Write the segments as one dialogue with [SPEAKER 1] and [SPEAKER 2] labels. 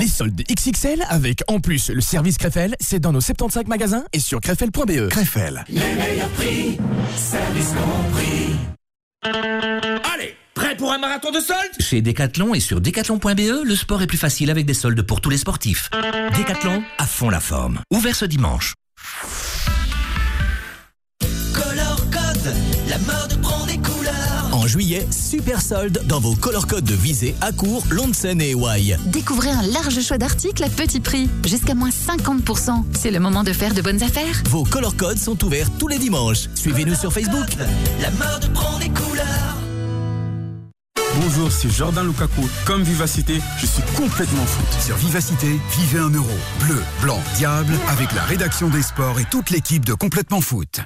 [SPEAKER 1] Les soldes XXL avec en plus le service Krefel, c'est dans nos 75 magasins et sur krefel.be.
[SPEAKER 2] Krefel.
[SPEAKER 3] Les meilleurs prix, service compris. Allez, prêt pour un marathon de soldes?
[SPEAKER 4] Chez Decathlon et sur decathlon.be, le sport est plus facile avec des soldes pour tous les sportifs. Decathlon, à fond la forme. Ouvert ce dimanche.
[SPEAKER 5] Color Code, la mode prend des couleurs.
[SPEAKER 6] En juillet, super solde dans vos color codes de Visé, Accourt, Lontzen et Hawaii.
[SPEAKER 7] Découvrez un large choix d'articles à petit prix, jusqu'à moins 50%. C'est le moment de faire de bonnes affaires.
[SPEAKER 6] Vos color codes sont ouverts tous les dimanches. Suivez-nous sur Facebook.
[SPEAKER 5] La mode prend des couleurs.
[SPEAKER 8] Bonjour, c'est Jordan Lukaku. Comme Vivacité, je suis complètement foot.
[SPEAKER 2] Sur Vivacité, vivez un euro. Bleu, blanc, diable, avec la rédaction des sports et toute l'équipe de Complètement Foot.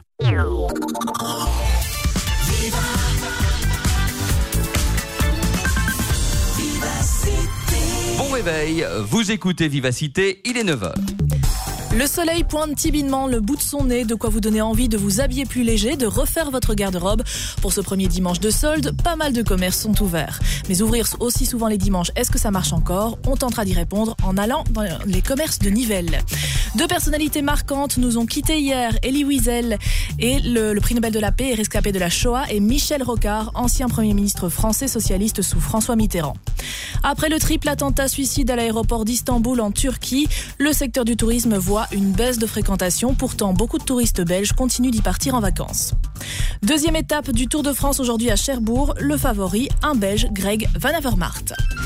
[SPEAKER 9] Bon réveil, vous écoutez Vivacité, il est 9h.
[SPEAKER 10] Le soleil pointe timidement le bout de son nez, de quoi vous donner envie de vous habiller plus léger, de refaire votre garde-robe. Pour ce premier dimanche de solde, pas mal de commerces sont ouverts. Mais ouvrir aussi souvent les dimanches, est-ce que ça marche encore? On tentera d'y répondre en allant dans les commerces de Nivelles. Deux personnalités marquantes nous ont quittés hier, Elie Wiesel et le prix Nobel de la paix et rescapé de la Shoah, et Michel Rocard, ancien Premier ministre français socialiste sous François Mitterrand. Après le triple attentat suicide à l'aéroport d'Istanbul en Turquie, le secteur du tourisme voit une baisse de fréquentation. Pourtant, beaucoup de touristes belges continuent d'y partir en vacances. Deuxième étape du Tour de France aujourd'hui à Cherbourg. Le favori, un Belge, Greg Van Avermaet.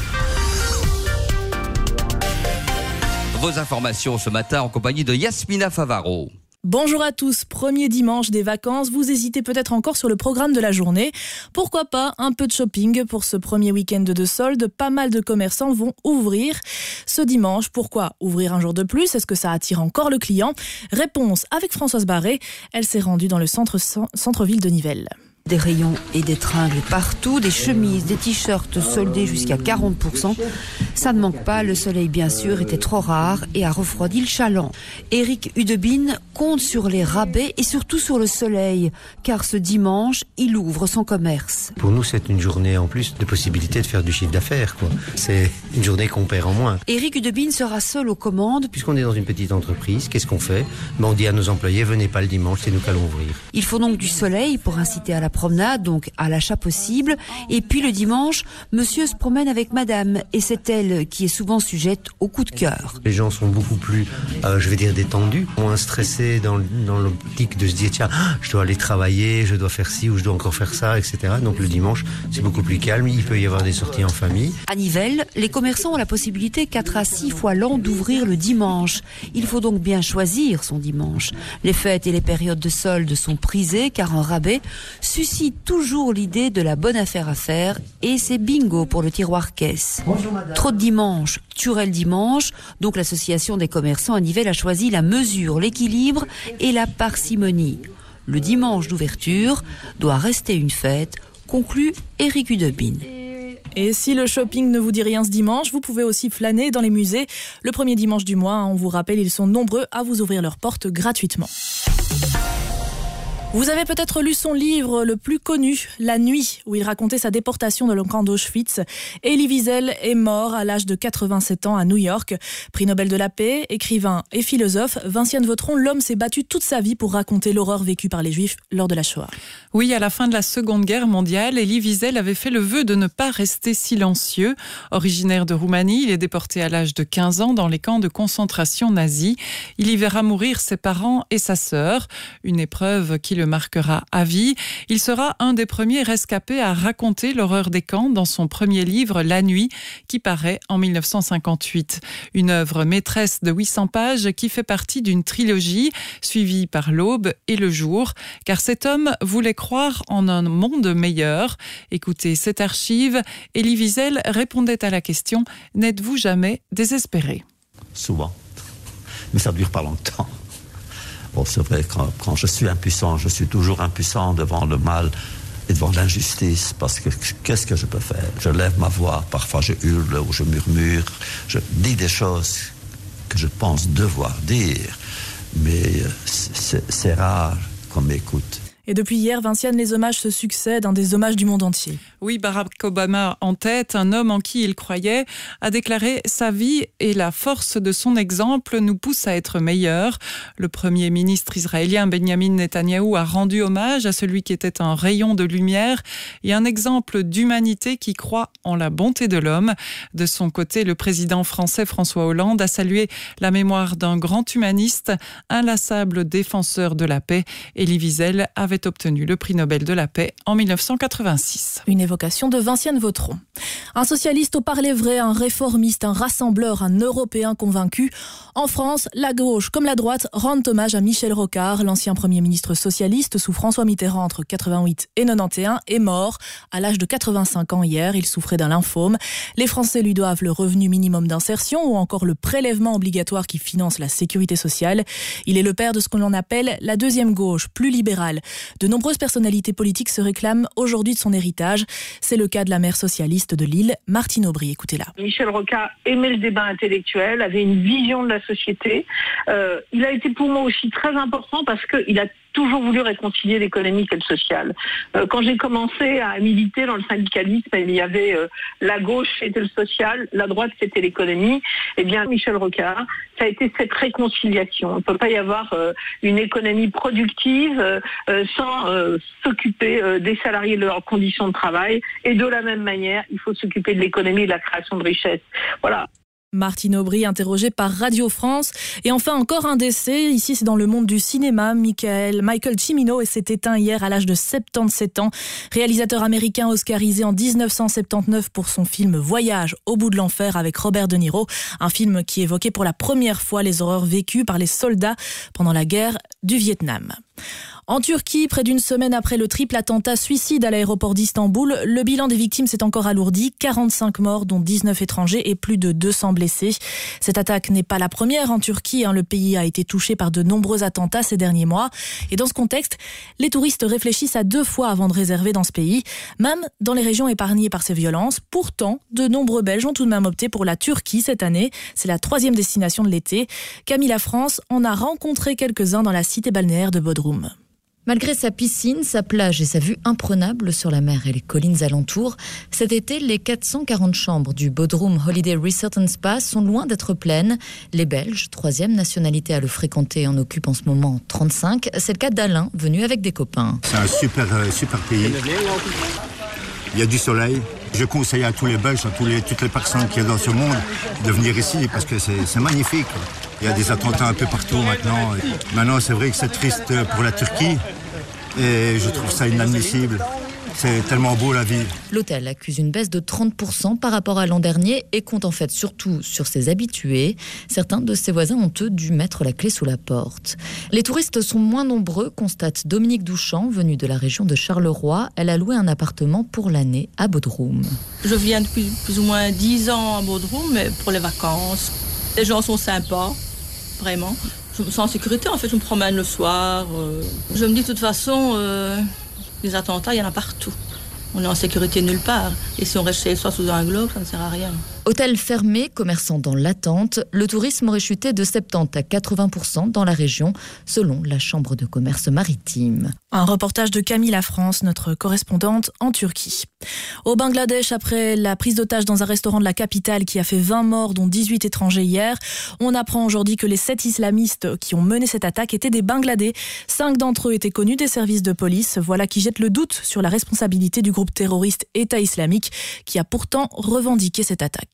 [SPEAKER 9] Vos informations ce matin en compagnie de Yasmina Favaro.
[SPEAKER 10] Bonjour à tous, premier dimanche des vacances, vous hésitez peut-être encore sur le programme de la journée. Pourquoi pas un peu de shopping pour ce premier week-end de solde? Pas mal de commerçants vont ouvrir ce dimanche. Pourquoi ouvrir un jour de plus? Est-ce que ça attire encore le client? Réponse avec Françoise Barré, elle s'est rendue dans le centre-ville de Nivelles.
[SPEAKER 11] Des rayons et des tringles partout, des chemises, des t-shirts soldés jusqu'à 40%. Ça ne manque pas, le soleil bien sûr était trop rare et a refroidi le chaland. Éric Hudebine compte sur les rabais et surtout sur le soleil, car ce dimanche, il ouvre son commerce.
[SPEAKER 12] Pour nous, c'est une journée en plus de possibilité de faire du chiffre d'affaires, quoi. C'est une journée qu'on perd en moins.
[SPEAKER 11] Éric Hudebine sera seul aux commandes.
[SPEAKER 12] Puisqu'on est dans une petite entreprise, qu'est-ce qu'on fait? On dit à nos employés, venez pas le dimanche, c'est nous qui allons ouvrir.
[SPEAKER 11] Il faut donc du soleil pour inciter à la promenade, donc à l'achat possible. Et puis le dimanche, monsieur se promène avec madame et c'est elle qui est souvent sujette au coup de cœur.
[SPEAKER 12] Les gens sont beaucoup plus, détendus, moins stressés dans l'optique de se dire tiens, je dois aller travailler, je dois faire ci ou je dois encore faire ça, etc. Donc le dimanche, c'est beaucoup plus calme, il peut y avoir des sorties en famille.
[SPEAKER 11] À Nivelles, les commerçants ont la possibilité 4 à 6 fois l'an d'ouvrir le dimanche. Il faut donc bien choisir son dimanche. Les fêtes et les périodes de soldes sont prisées car un rabais suscite toujours l'idée de la bonne affaire à faire et c'est bingo pour le tiroir caisse. Trop de dimanche, tuerait le dimanche, donc l'association des commerçants à Nivelles a choisi la mesure, l'équilibre et la parcimonie. Le dimanche d'ouverture doit rester une fête, conclut Éric Hudebine.
[SPEAKER 10] Et si le shopping ne vous dit rien ce dimanche, vous pouvez aussi flâner dans les musées. Le premier dimanche du mois, on vous rappelle, ils sont nombreux à vous ouvrir leurs portes gratuitement. Vous avez peut-être lu son livre le plus connu, La Nuit, où il racontait sa déportation dans le camp d'Auschwitz. Elie Wiesel est mort à l'âge de 87 ans à New York. Prix Nobel de la paix, écrivain et philosophe, Vinciane Vautron, l'homme s'est battu toute sa vie pour raconter l'horreur vécue par les Juifs lors de la Shoah.
[SPEAKER 13] Oui, à la fin de la Seconde Guerre mondiale, Elie Wiesel avait fait le vœu de ne pas rester silencieux. Originaire de Roumanie, il est déporté à l'âge de 15 ans dans les camps de concentration nazis. Il y verra mourir ses parents et sa sœur, une épreuve qui le marquera à vie. Il sera un des premiers rescapés à raconter l'horreur des camps dans son premier livre, La Nuit, qui paraît en 1958. Une œuvre maîtresse de 800 pages qui fait partie d'une trilogie suivie par L'Aube et Le Jour, car cet homme voulait croire en un monde meilleur. Écoutez cette archive, Elie Wiesel répondait à la question « N'êtes-vous jamais désespéré ?»
[SPEAKER 14] Souvent, mais ça ne dure pas longtemps. Bon, c'est vrai, quand je suis impuissant, je suis toujours impuissant devant le mal et devant l'injustice, parce que qu'est-ce que je peux faire? Je lève ma voix, parfois je hurle ou je murmure, je dis des choses que je pense devoir dire, mais c'est rare qu'on m'écoute.
[SPEAKER 10] Et depuis hier, Vinciane, les hommages se succèdent, des hommages du monde entier.
[SPEAKER 13] Oui, Barack Obama en tête, un homme en qui il croyait, a déclaré « Sa vie et la force de son exemple nous poussent à être meilleurs ». Le premier ministre israélien Benjamin Netanyahou a rendu hommage à celui qui était un rayon de lumière et un exemple d'humanité qui croit en la bonté de l'homme. De son côté, le président français François Hollande a salué la mémoire d'un grand humaniste, inlassable défenseur de la paix. Elie Wiesel avait obtenu le prix Nobel de la paix en 1986.
[SPEAKER 10] Une évocation de Vinciane Vautron. Un socialiste au parler vrai, un réformiste, un rassembleur, un Européen convaincu. En France, la gauche comme la droite rendent hommage à Michel Rocard, l'ancien Premier ministre socialiste sous François Mitterrand entre 88 et 91, est mort à l'âge de 85 ans hier. Il souffrait d'un lymphome. Les Français lui doivent le revenu minimum d'insertion ou encore le prélèvement obligatoire qui finance la sécurité sociale. Il est le père de ce que l'on appelle la deuxième gauche, plus libérale. De nombreuses personnalités politiques se réclament aujourd'hui de son héritage. C'est le cas de la maire socialiste de Lille, Martine Aubry. Écoutez-la.
[SPEAKER 15] Michel Rocard aimait le débat intellectuel, avait une vision de la société. Il a été pour moi aussi très important parce qu'il a toujours voulu réconcilier l'économique et le social. Quand j'ai commencé à militer dans le syndicalisme, il y avait la gauche c'était le social, la droite c'était l'économie. Eh bien, Michel Rocard, ça a été cette réconciliation. Il ne peut pas y avoir une économie productive sans s'occuper des salariés de leurs conditions de travail. Et de la même manière, il faut s'occuper de l'économie et de la création de richesses. Voilà.
[SPEAKER 10] Martine Aubry, interrogée par Radio France. Et enfin, encore un décès. Ici, c'est dans le monde du cinéma. Michael Cimino s'est éteint hier à l'âge de 77 ans. Réalisateur américain oscarisé en 1979 pour son film Voyage au bout de l'enfer avec Robert De Niro. Un film qui évoquait pour la première fois les horreurs vécues par les soldats pendant la guerre du Vietnam. En Turquie, près d'une semaine après le triple attentat suicide à l'aéroport d'Istanbul, le bilan des victimes s'est encore alourdi. 45 morts, dont 19 étrangers et plus de 200 blessés. Cette attaque n'est pas la première en Turquie. Le pays a été touché par de nombreux attentats ces derniers mois. Et dans ce contexte, les touristes réfléchissent à 2 fois avant de réserver dans ce pays, même dans les régions épargnées par ces violences. Pourtant, de nombreux Belges ont tout de même opté pour la Turquie cette année. C'est la 3e destination de l'été. Camille Lafrance en a rencontré quelques-uns dans la cité balnéaire de Bodrum.
[SPEAKER 16] Malgré sa piscine, sa plage et sa vue imprenable sur la mer et les collines alentours, cet été, les 440 chambres du Bodrum Holiday Resort and Spa sont loin d'être pleines. Les Belges, 3e nationalité à le fréquenter, en occupent en ce moment 35. C'est le cas d'Alain, venu avec des copains.
[SPEAKER 17] C'est un super pays. Il y a du soleil. Je conseille à tous les Belges, à toutes les personnes qui sont dans ce monde de venir ici parce que c'est magnifique. Il y a des attentats un peu partout maintenant. Maintenant, c'est vrai que c'est triste pour la Turquie et je trouve ça inadmissible. C'est tellement beau la vie.
[SPEAKER 16] L'hôtel accuse une baisse de 30% par rapport à l'an dernier et compte en fait surtout sur ses habitués. Certains de ses voisins ont eux dû mettre la clé sous la porte. Les touristes sont moins nombreux, constate Dominique Douchamp, venue de la région de Charleroi. Elle a loué un appartement pour l'année à Bodrum.
[SPEAKER 18] Je viens depuis plus ou moins 10 ans à Bodrum, mais pour les vacances. Les gens sont sympas, vraiment. Je me sens en sécurité, en fait, je me promène le soir. Je me dis de toute façon... Les attentats, il y en a partout. On est en sécurité nulle part. Et si on reste chez soi sous un globe, ça ne sert à rien.
[SPEAKER 16] Hôtel fermé, commerçants dans l'attente, le tourisme aurait chuté de 70 à 80% dans la région, selon la Chambre de commerce maritime.
[SPEAKER 10] Un reportage de Camille Lafrance, notre correspondante en Turquie. Au Bangladesh, après la prise d'otage dans un restaurant de la capitale qui a fait 20 morts, dont 18 étrangers hier, on apprend aujourd'hui que les 7 islamistes qui ont mené cette attaque étaient des Bangladais. 5 d'entre eux étaient connus des services de police. Voilà qui jette le doute sur la responsabilité du groupe terroriste État islamique, qui a pourtant revendiqué cette attaque.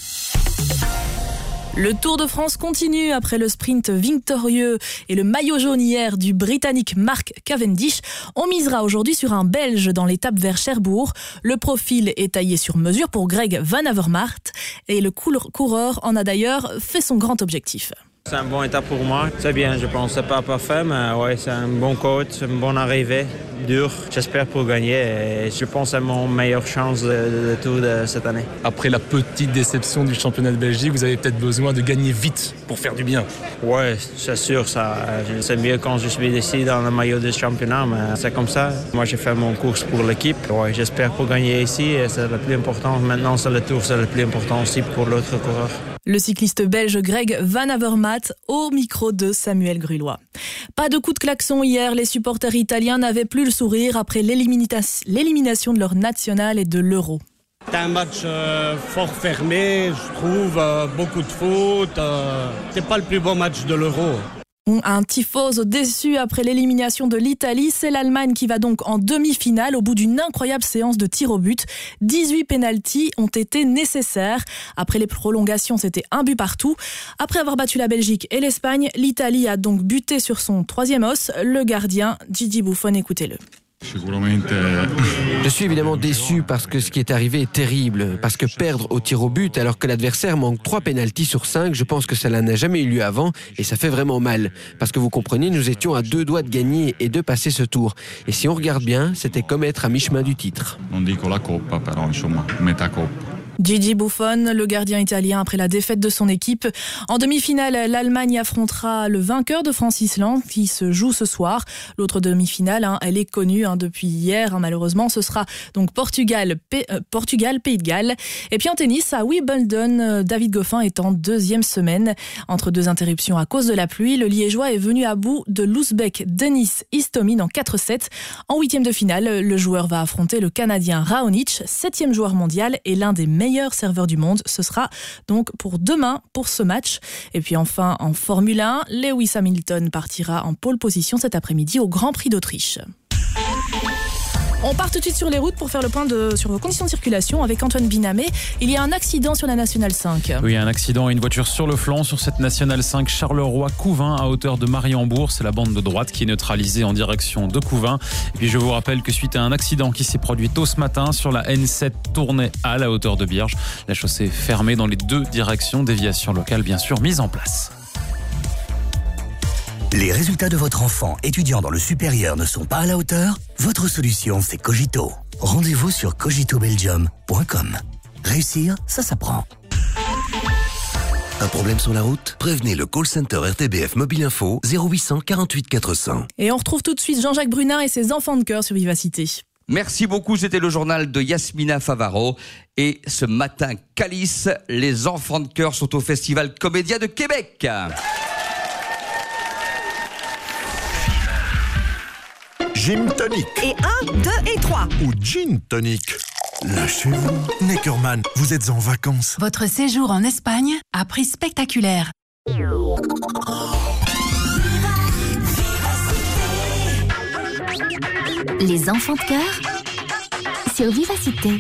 [SPEAKER 10] Le Tour de France continue après le sprint victorieux et le maillot jaune hier du Britannique Mark Cavendish. On misera aujourd'hui sur un Belge dans l'étape vers Cherbourg. Le profil est taillé sur mesure pour Greg Van Avermaet et le coureur en a d'ailleurs fait son grand objectif.
[SPEAKER 19] C'est un bon étape pour moi, c'est bien, je pense. C'est pas parfait, mais ouais, c'est un bon coach, une bonne arrivée, dur. J'espère pour gagner et je pense que c'est mon meilleure chance de tout de cette année.
[SPEAKER 20] Après la petite déception du championnat de Belgique, vous avez peut-être besoin de gagner vite pour faire du bien.
[SPEAKER 19] Ouais, c'est sûr, ça. C'est mieux quand je suis ici dans le maillot du championnat, mais c'est comme ça. Moi, j'ai fait mon course pour l'équipe. Ouais, j'espère pour gagner ici et c'est le plus important. Maintenant, c'est le tour, c'est le plus important aussi pour l'autre coureur.
[SPEAKER 10] Le cycliste belge Greg Van Avermaet maths au micro de Samuel Grulois. Pas de coup de klaxon hier, les supporters italiens n'avaient plus le sourire après l'élimination de leur national et de l'Euro.
[SPEAKER 21] C'est un match fort fermé, je trouve, beaucoup de fautes. C'est pas le plus beau match de l'Euro.
[SPEAKER 10] Un tifoso déçu après l'élimination de l'Italie, c'est l'Allemagne qui va donc en demi-finale au bout d'une incroyable séance de tirs au but. 18 pénaltys ont été nécessaires. Après les prolongations, c'était un but partout. Après avoir battu la Belgique et l'Espagne, l'Italie a donc buté sur son troisième os, le gardien Gigi Buffon. Écoutez-le.
[SPEAKER 22] Je suis évidemment déçu parce que ce qui est arrivé est terrible. Parce que perdre au tir au but alors que l'adversaire manque 3 pénaltys sur 5, je pense que cela n'a jamais eu lieu avant et ça fait vraiment mal. Parce que vous comprenez, nous étions à 2 doigts de gagner et de passer ce tour. Et si on regarde bien, c'était comme être à mi-chemin du titre.
[SPEAKER 23] Non dico la coppa, però insomma, metà coppa.
[SPEAKER 10] Gigi Buffon, le gardien italien après la défaite de son équipe. En demi-finale, l'Allemagne affrontera le vainqueur de France-Islande qui se joue ce soir. L'autre demi-finale, elle est connue depuis hier, malheureusement. Ce sera donc Portugal, Pays de Galles. Et puis en tennis, à Wimbledon, David Goffin est en 2e semaine. Entre 2 interruptions à cause de la pluie, le Liégeois est venu à bout de l'Ouzbek Denis Istomin en 4-7. En 8e de finale, le joueur va affronter le Canadien Raonic, 7e joueur mondial et l'un des meilleurs serveur du monde. Ce sera donc pour demain pour ce match. Et puis enfin en Formule 1, Lewis Hamilton partira en pole position cet après-midi au Grand Prix d'Autriche. On part tout de suite sur les routes pour faire le point sur vos conditions de circulation avec Antoine Binamé. Il y a un accident sur la Nationale 5.
[SPEAKER 24] Oui, un accident et une voiture sur le flanc sur cette Nationale 5 Charleroi-Couvain à hauteur de Mariembourg. C'est la bande de droite qui est neutralisée en direction de Couvain. Et puis je vous rappelle que suite à un accident qui s'est produit tôt ce matin sur la N7 Tournai-Halle à hauteur de Bierge, la chaussée est fermée dans les 2 directions. Déviation locale bien sûr mise en place.
[SPEAKER 25] Les résultats de votre enfant étudiant dans le supérieur ne sont pas à la hauteur? Votre solution, c'est Cogito. Rendez-vous sur cogitobelgium.com. Réussir, ça s'apprend. Un problème sur la route? Prévenez le call center RTBF Mobile Info 0800 48 400.
[SPEAKER 10] Et on retrouve tout de suite Jean-Jacques Brunin et ses enfants de cœur sur Vivacité.
[SPEAKER 9] Merci beaucoup, c'était le journal de Yasmina Favaro. Et ce matin, Calice, les enfants de cœur sont au Festival Comédia de Québec.
[SPEAKER 26] Gin Tonic.
[SPEAKER 27] Et 1, 2 et 3.
[SPEAKER 26] Ou Gin Tonic. Lâchez-vous. Neckerman, vous êtes en vacances.
[SPEAKER 7] Votre séjour en Espagne a prix spectaculaire. Les enfants de cœur sur Vivacité.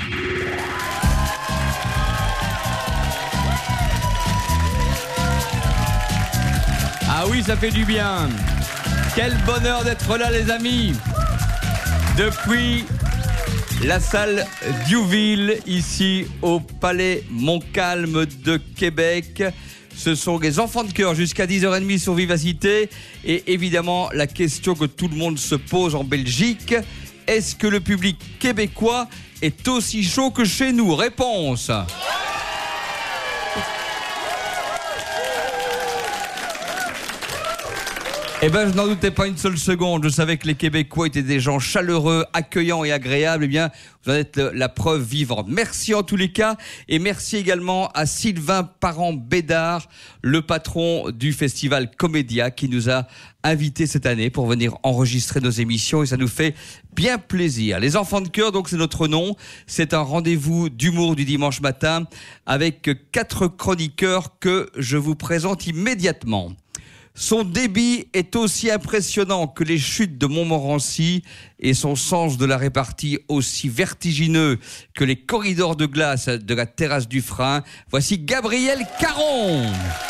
[SPEAKER 9] Ah oui, ça fait du bien. Quel bonheur d'être là, les amis. Depuis la salle Diouville, ici au Palais Montcalm de Québec. Ce sont les enfants de cœur jusqu'à 10h30 sur Vivacité. Et évidemment, la question que tout le monde se pose en Belgique, est-ce que le public québécois est aussi chaud que chez nous? Réponse. Eh ben, je n'en doutais pas une seule seconde. Je savais que les Québécois étaient des gens chaleureux, accueillants et agréables. Eh bien, vous en êtes la preuve vivante. Merci en tous les cas. Et merci également à Sylvain Parent-Bédard, le patron du festival Comédia, qui nous a invités cette année pour venir enregistrer nos émissions. Et ça nous fait bien plaisir. Les enfants de cœur, donc c'est notre nom. C'est un rendez-vous d'humour du dimanche matin avec 4 chroniqueurs que je vous présente immédiatement. Son débit est aussi impressionnant que les chutes de Montmorency et son sens de la répartie aussi vertigineux que les corridors de glace de la terrasse du Frein. Voici Gabrielle Caron.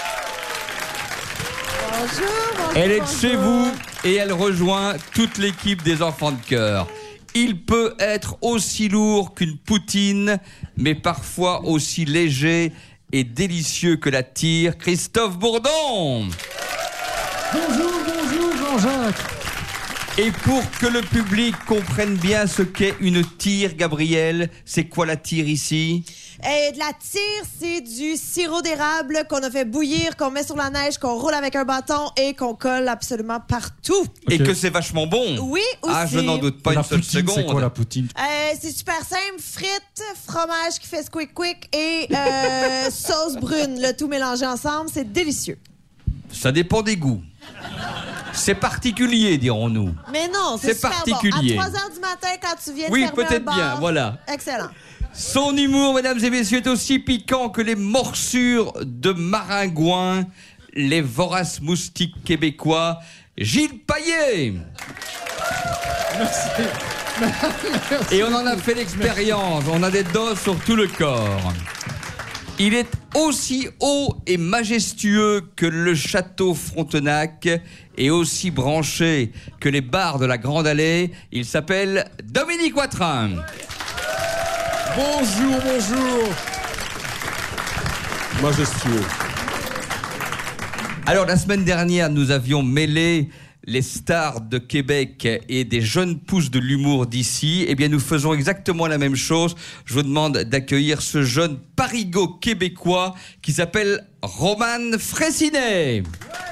[SPEAKER 27] Bonjour.
[SPEAKER 9] Elle est de chez vous et elle rejoint toute l'équipe des enfants de cœur. Il peut être aussi lourd qu'une poutine, mais parfois aussi léger et délicieux que la tire. Christophe Bourdon.
[SPEAKER 28] Bonjour Jean-Jacques.
[SPEAKER 9] Et pour que le public comprenne bien ce qu'est une tire, Gabrielle, c'est quoi la tire ici?
[SPEAKER 27] De la tire, c'est du sirop d'érable qu'on a fait bouillir, qu'on met sur la neige, qu'on roule avec un bâton et qu'on colle absolument partout.
[SPEAKER 9] Okay. Et que c'est vachement bon.
[SPEAKER 27] Oui, aussi.
[SPEAKER 9] Ah, je n'en doute pas une seule seconde.
[SPEAKER 28] C'est quoi la poutine?
[SPEAKER 27] C'est super simple. Frites, fromage qui fait squick et sauce brune. Le tout mélangé ensemble, c'est délicieux.
[SPEAKER 9] Ça dépend des goûts. C'est particulier, dirons-nous.
[SPEAKER 27] Mais non, c'est super
[SPEAKER 9] particulier.
[SPEAKER 27] Bon. À 3h du matin, quand tu viens de
[SPEAKER 9] oui,
[SPEAKER 27] fermer
[SPEAKER 9] peut-être
[SPEAKER 27] un bar,
[SPEAKER 9] bien, voilà.
[SPEAKER 27] Excellent.
[SPEAKER 9] Son humour, mesdames et messieurs, est aussi piquant que les morsures de maringouins, les voraces moustiques québécois. Gilles Payet.
[SPEAKER 28] Merci.
[SPEAKER 9] Et on en a fait l'expérience, on a des doses sur tout le corps. Il est aussi haut et majestueux que le château Frontenac et aussi branché que les bars de la Grande Allée. Il s'appelle Dominique Watrin.
[SPEAKER 28] Bonjour. Majestueux.
[SPEAKER 9] Alors, la semaine dernière, nous avions mêlé les stars de Québec et des jeunes pousses de l'humour d'ici. Eh bien, nous faisons exactement la même chose. Je vous demande d'accueillir ce jeune parigot québécois qui s'appelle Roman Fraissinet.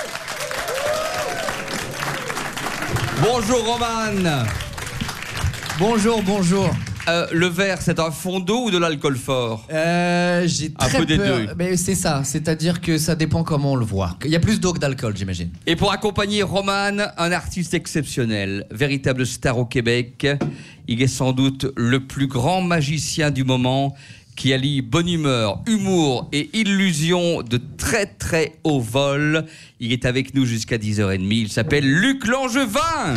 [SPEAKER 9] Bonjour, Roman.
[SPEAKER 1] Bonjour.
[SPEAKER 9] Le verre, c'est un fond d'eau ou de l'alcool fort?
[SPEAKER 1] J'ai très
[SPEAKER 9] peu des
[SPEAKER 1] peur.
[SPEAKER 9] deux.
[SPEAKER 1] Mais c'est ça, c'est-à-dire que ça dépend comment on le voit. Il y a plus d'eau que d'alcool, j'imagine.
[SPEAKER 9] Et pour accompagner Roman, un artiste exceptionnel, véritable star au Québec. Il est sans doute le plus grand magicien du moment qui allie bonne humeur, humour et illusion de très très haut vol. Il est avec nous jusqu'à 10h30. Il s'appelle Luc Langevin.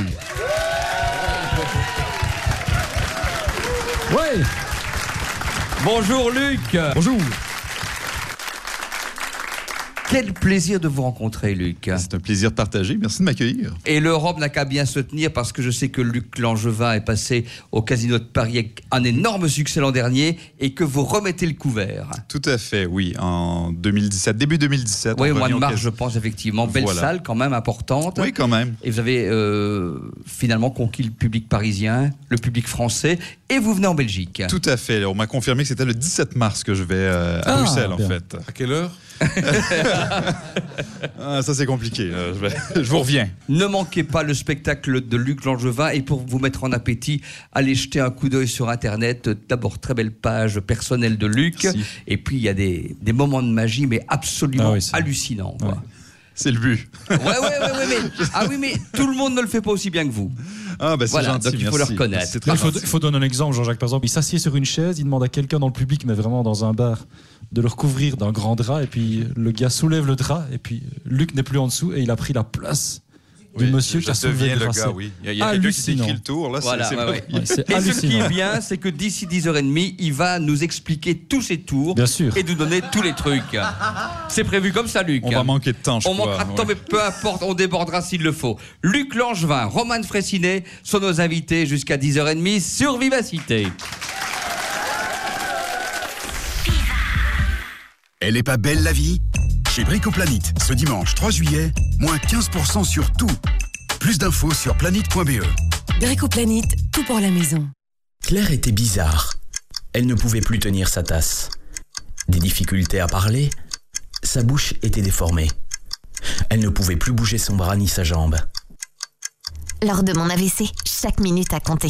[SPEAKER 28] Ouais.
[SPEAKER 9] Bonjour Luc.
[SPEAKER 28] Bonjour.
[SPEAKER 9] Quel plaisir de vous rencontrer, Luc.
[SPEAKER 2] C'est un plaisir partagé. Merci de m'accueillir.
[SPEAKER 9] Et l'Europe n'a qu'à bien se tenir parce que je sais que Luc Langevin est passé au Casino de Paris avec un énorme succès l'an dernier et que vous remettez le couvert.
[SPEAKER 2] Tout à fait, oui. En 2017, début 2017.
[SPEAKER 9] Oui, au mois de mars, je pense, effectivement. Belle salle, quand même, importante.
[SPEAKER 2] Oui, quand même.
[SPEAKER 9] Et vous avez finalement conquis le public parisien, le public français, et vous venez en Belgique.
[SPEAKER 2] Tout à fait. On m'a confirmé que c'était le 17 mars que je vais à Bruxelles, bien. En fait.
[SPEAKER 3] À quelle heure?
[SPEAKER 2] Ça c'est compliqué, je vous reviens.
[SPEAKER 9] Ne manquez pas le spectacle de Luc Langevin et pour vous mettre en appétit, allez jeter un coup d'œil sur internet. D'abord, très belle page personnelle de Luc. Merci. Et puis il y a des moments de magie mais absolument hallucinants.
[SPEAKER 2] Ouais. C'est le but.
[SPEAKER 9] Mais tout le monde ne le fait pas aussi bien que vous.
[SPEAKER 2] Ah bah c'est
[SPEAKER 9] voilà,
[SPEAKER 2] gentil,
[SPEAKER 9] donc il faut le reconnaître.
[SPEAKER 3] Il faut donner un exemple, Jean-Jacques, par exemple. Il s'assied sur une chaise, il demande à quelqu'un dans le public, mais vraiment dans un bar, de le recouvrir d'un grand drap, et puis le gars soulève le drap, et puis Luc n'est plus en dessous, et il a pris la place du monsieur qui a soulevé le drap.
[SPEAKER 2] Oui. Il y a quelqu'un qui décrit le tour, là,
[SPEAKER 9] voilà,
[SPEAKER 2] c'est
[SPEAKER 9] et ce qui est bien, c'est que d'ici 10h30, il va nous expliquer tous ses tours.
[SPEAKER 3] Bien sûr.
[SPEAKER 9] Et nous donner tous les trucs. C'est prévu comme ça, Luc.
[SPEAKER 2] On va manquer de temps, je crois.
[SPEAKER 9] On manquera de temps, mais peu importe, on débordera s'il le faut. Luc Langevin, Roman Fraissinet sont nos invités jusqu'à 10h30 sur Vivacité.
[SPEAKER 4] Elle est pas belle la vie? Chez Bricoplanète, ce dimanche 3 juillet, moins 15% sur tout. Plus d'infos sur planète.be.
[SPEAKER 5] Bricoplanète, tout pour la maison.
[SPEAKER 6] Claire était bizarre. Elle ne pouvait plus tenir sa tasse. Des difficultés à parler. Sa bouche était déformée. Elle ne pouvait plus bouger son bras ni sa jambe.
[SPEAKER 8] Lors de mon AVC, chaque minute a compté.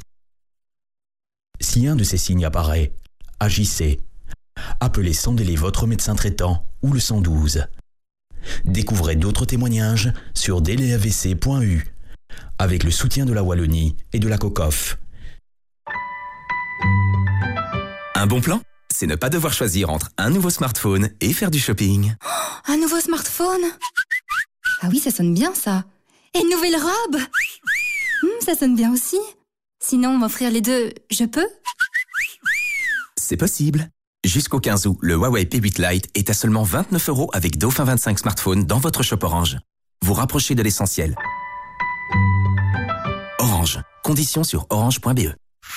[SPEAKER 6] Si un de ces signes apparaît, agissez. Appelez sans délai votre médecin traitant ou le 112. Découvrez d'autres témoignages sur delayavc.eu avec le soutien de la Wallonie et de la COCOF.
[SPEAKER 12] Un bon plan, c'est ne pas devoir choisir entre un nouveau smartphone et faire du shopping.
[SPEAKER 8] Un nouveau smartphone? Ah oui, ça sonne bien ça. Et une nouvelle robe? Ça sonne bien aussi. Sinon, m'offrir les deux, je peux?
[SPEAKER 12] C'est possible. Jusqu'au 15 août, le Huawei P8 Lite est à seulement 29 € avec Dauphin 25 smartphones dans votre shop Orange. Vous rapprochez de l'essentiel. Orange. Conditions sur orange.be.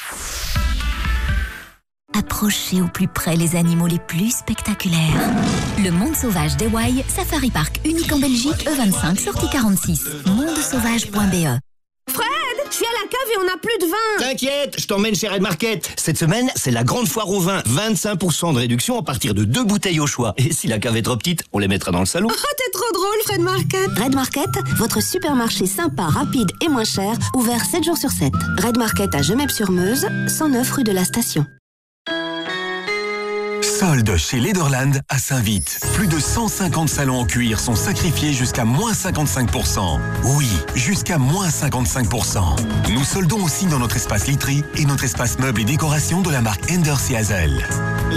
[SPEAKER 8] Approchez au plus près les animaux les plus spectaculaires. Le Monde Sauvage d'Hawaï, Safari Park unique en Belgique, E25, sortie 46. mondesauvage.be.
[SPEAKER 29] Fred, je suis à la cave et on n'a plus de vin.
[SPEAKER 30] T'inquiète, je t'emmène chez Red Market. Cette semaine, c'est la grande foire au vin. 25% de réduction à partir de 2 bouteilles au choix. Et si la cave est trop petite, on les mettra dans le salon.
[SPEAKER 29] Oh, t'es trop drôle, Fred Market.
[SPEAKER 8] Red Market, votre supermarché sympa, rapide et moins cher, ouvert 7 jours sur 7. Red Market à Gemep-sur-Meuse, 109 rue de la Station.
[SPEAKER 11] Soldes chez Lederland à Saint-Vite. Plus de 150 salons en cuir sont sacrifiés jusqu'à moins 55%. Oui, jusqu'à moins 55%. Nous soldons aussi dans notre espace literie et notre espace meubles et décoration de la marque Enders et Hazel.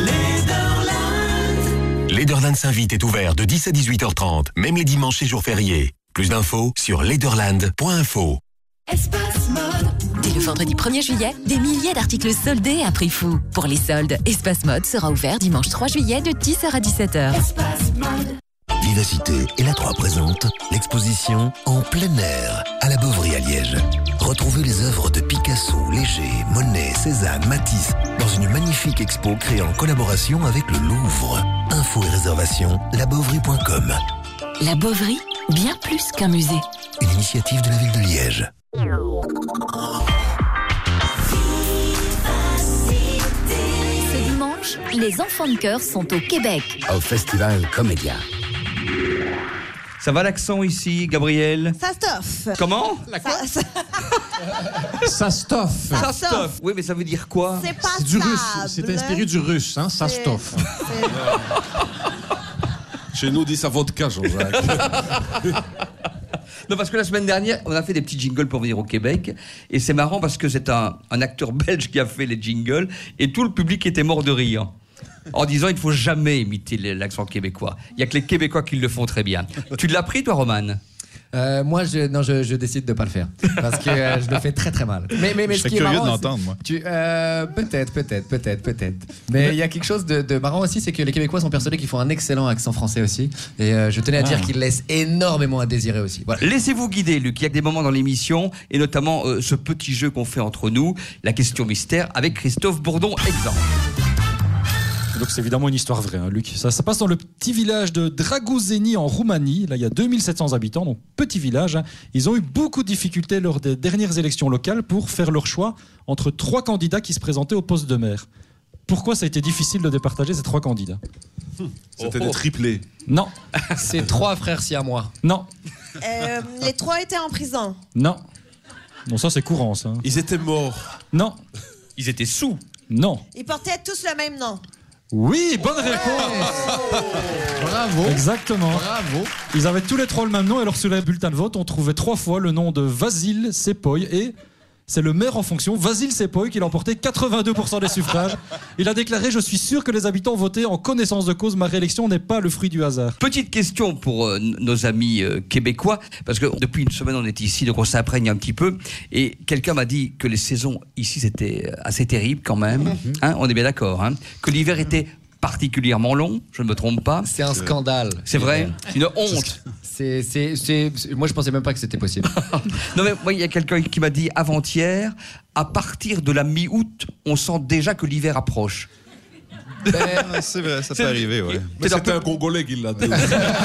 [SPEAKER 11] Lederland Saint-Vite est ouvert de 10 à 18h30, même les dimanches et jours fériés. Plus d'infos sur lederland.info.
[SPEAKER 5] Espace Mode. Dès le vendredi 1er juillet, des milliers d'articles soldés à prix fou. Pour les soldes, Espace Mode sera ouvert dimanche 3 juillet de 10h à 17h. Espace Mode.
[SPEAKER 25] Vivacité et la 3 présente l'exposition En plein air à la Beauvry à Liège. Retrouvez les œuvres de Picasso, Léger, Monet, Cézanne, Matisse dans une magnifique expo créée en collaboration avec le Louvre. Infos et réservations, labeauvry.com.
[SPEAKER 5] La Beauvry, bien plus qu'un musée.
[SPEAKER 25] Une initiative de la ville de Liège.
[SPEAKER 8] Ce dimanche, les enfants de chœur sont au Québec.
[SPEAKER 12] Au Festival Comédia.
[SPEAKER 9] Ça va l'accent ici, Gabriel?
[SPEAKER 27] Ça stoffe.
[SPEAKER 9] Comment?
[SPEAKER 28] Ça stoffe.
[SPEAKER 27] Ça stoffe.
[SPEAKER 9] Oui, mais ça veut dire quoi?
[SPEAKER 27] C'est pas
[SPEAKER 28] du russe.
[SPEAKER 27] stable.
[SPEAKER 28] C'est inspiré du russe, hein, ça stoffe.
[SPEAKER 13] Chez nous, on dit ça vodka, Jean-Jacques.
[SPEAKER 9] Non, parce que la semaine dernière, on a fait des petits jingles pour venir au Québec. Et c'est marrant parce que c'est un acteur belge qui a fait les jingles. Et tout le public était mort de rire. En disant, il ne faut jamais imiter l'accent québécois. Il n'y a que les Québécois qui le font très bien. Tu l'as pris, toi, Roman?
[SPEAKER 1] Moi, je décide de pas le faire parce que je le fais très très mal. Mais
[SPEAKER 2] je
[SPEAKER 1] ce
[SPEAKER 2] serais
[SPEAKER 1] qui est
[SPEAKER 2] curieux
[SPEAKER 1] marrant,
[SPEAKER 2] d'entendre, moi.
[SPEAKER 1] Peut-être. Mais il y a quelque chose de marrant aussi, c'est que les Québécois sont persuadés qu'ils font un excellent accent français aussi. Et je tenais à dire qu'ils laissent énormément à désirer aussi. Voilà.
[SPEAKER 9] Laissez-vous guider, Luc. Il y a des moments dans l'émission, et notamment ce petit jeu qu'on fait entre nous, la question mystère avec Christophe Bourdon, exemple.
[SPEAKER 3] Donc c'est évidemment une histoire vraie, hein, Luc. Ça passe dans le petit village de Dragozeni en Roumanie. Là, il y a 2700 habitants, donc petit village. Hein. Ils ont eu beaucoup de difficultés lors des dernières élections locales pour faire leur choix entre 3 candidats qui se présentaient au poste de maire. Pourquoi ça a été difficile de départager ces 3 candidats?
[SPEAKER 13] C'était des triplés.
[SPEAKER 3] Non.
[SPEAKER 1] C'est 3 frères siamois.
[SPEAKER 3] Non.
[SPEAKER 27] Les 3 étaient en prison.
[SPEAKER 3] Non. Non, ça c'est courant, ça.
[SPEAKER 13] Ils étaient morts.
[SPEAKER 3] Non.
[SPEAKER 9] Ils étaient sous.
[SPEAKER 3] Non.
[SPEAKER 27] Ils portaient tous le même nom.
[SPEAKER 3] Oui, bonne réponse.
[SPEAKER 1] Bravo.
[SPEAKER 3] Exactement.
[SPEAKER 1] Bravo.
[SPEAKER 3] Ils avaient tous les 3 le même nom, et alors sur les bulletins de vote, on trouvait 3 fois le nom de Vasil Sepoy, et c'est le maire en fonction, Vasil Sepoy, qui l'a emporté 82% des suffrages. Il a déclaré: je suis sûr que les habitants ont voté en connaissance de cause, ma réélection n'est pas le fruit du hasard.
[SPEAKER 9] Petite question pour nos amis québécois, parce que depuis une semaine on est ici, donc on s'imprègne un petit peu, et quelqu'un m'a dit que les saisons ici c'était assez terrible quand même, hein, on est bien d'accord, hein, que l'hiver était particulièrement long, je ne me trompe pas.
[SPEAKER 1] C'est un scandale.
[SPEAKER 9] C'est vrai, une honte.
[SPEAKER 1] Moi, je pensais même pas que c'était possible.
[SPEAKER 9] Non, mais moi, il y a quelqu'un qui m'a dit avant-hier, à partir de la mi-août, on sent déjà que l'hiver approche.
[SPEAKER 2] C'est vrai, ça peut arriver, ouais.
[SPEAKER 13] Mais c'était un Congolais qui l'a dit.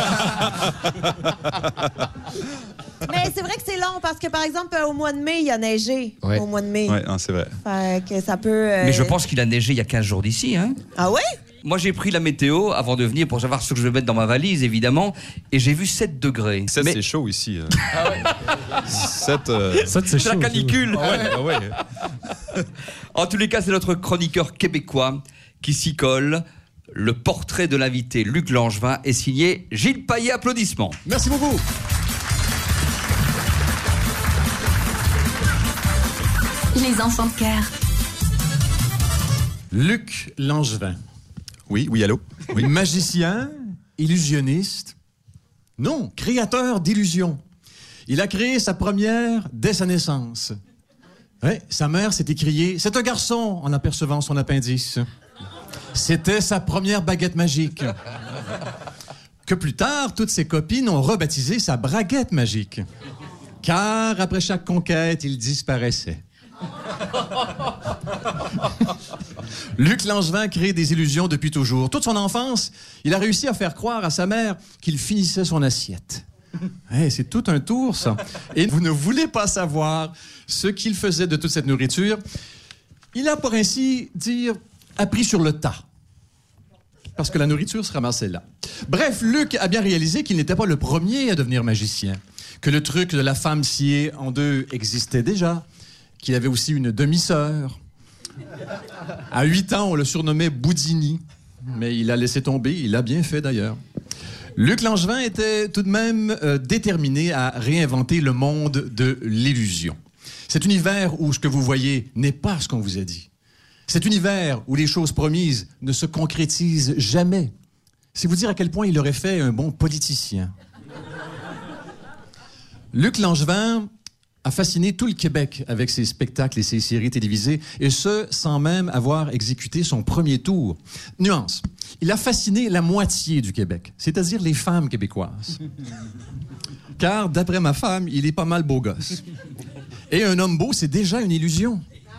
[SPEAKER 27] Mais c'est vrai que c'est long parce que, par exemple, au mois de mai, il y a neigé.
[SPEAKER 2] Ouais.
[SPEAKER 27] Au mois de mai.
[SPEAKER 2] Ouais, c'est vrai.
[SPEAKER 27] Fait que ça peut...
[SPEAKER 9] Mais je pense qu'il a neigé il y a 15 jours d'ici. Hein.
[SPEAKER 27] Ah ouais?
[SPEAKER 9] Moi, j'ai pris la météo avant de venir pour savoir ce que je vais mettre dans ma valise, évidemment, et j'ai vu 7 degrés.
[SPEAKER 2] 7, c'est chaud ici.
[SPEAKER 9] Ah ouais.
[SPEAKER 2] 7,
[SPEAKER 9] c'est la canicule.
[SPEAKER 2] Ah ouais.
[SPEAKER 9] En tous les cas, c'est notre chroniqueur québécois qui s'y colle. Le portrait de l'invité Luc Langevin est signé Gilles Payet. Applaudissements.
[SPEAKER 28] Merci beaucoup.
[SPEAKER 5] Les enfants de cœur.
[SPEAKER 28] Luc Langevin.
[SPEAKER 2] Oui, allô? Oui.
[SPEAKER 28] Magicien, illusionniste. Non, créateur d'illusions. Il a créé sa première dès sa naissance. Ouais, sa mère s'est écriée « C'est un garçon » en apercevant son appendice. C'était sa première baguette magique. Que plus tard, toutes ses copines ont rebaptisé sa braguette magique. Car après chaque conquête, il disparaissait. Luc Langevin crée des illusions depuis toujours. Toute son enfance, il a réussi à faire croire à sa mère qu'il finissait son assiette. Hey, c'est tout un tour, ça. Et vous ne voulez pas savoir ce qu'il faisait de toute cette nourriture. Il a, pour ainsi dire, appris sur le tas. Parce que la nourriture se ramassait là. Bref, Luc a bien réalisé qu'il n'était pas le premier à devenir magicien. Que le truc de la femme sciée en deux existait déjà. Qu'il avait aussi une demi-sœur. À 8 ans, on le surnommait Boudini. Mais il a laissé tomber, il a bien fait d'ailleurs. Luc Langevin était tout de même déterminé à réinventer le monde de l'illusion. Cet univers où ce que vous voyez n'est pas ce qu'on vous a dit. Cet univers où les choses promises ne se concrétisent jamais. C'est vous dire à quel point il aurait fait un bon politicien. Luc Langevin a fasciné tout le Québec avec ses spectacles et ses séries télévisées, et ce, sans même avoir exécuté son premier tour. Nuance, il a fasciné la moitié du Québec, c'est-à-dire les femmes québécoises. Car, d'après ma femme, il est pas mal beau gosse. Et un homme beau, c'est déjà une illusion.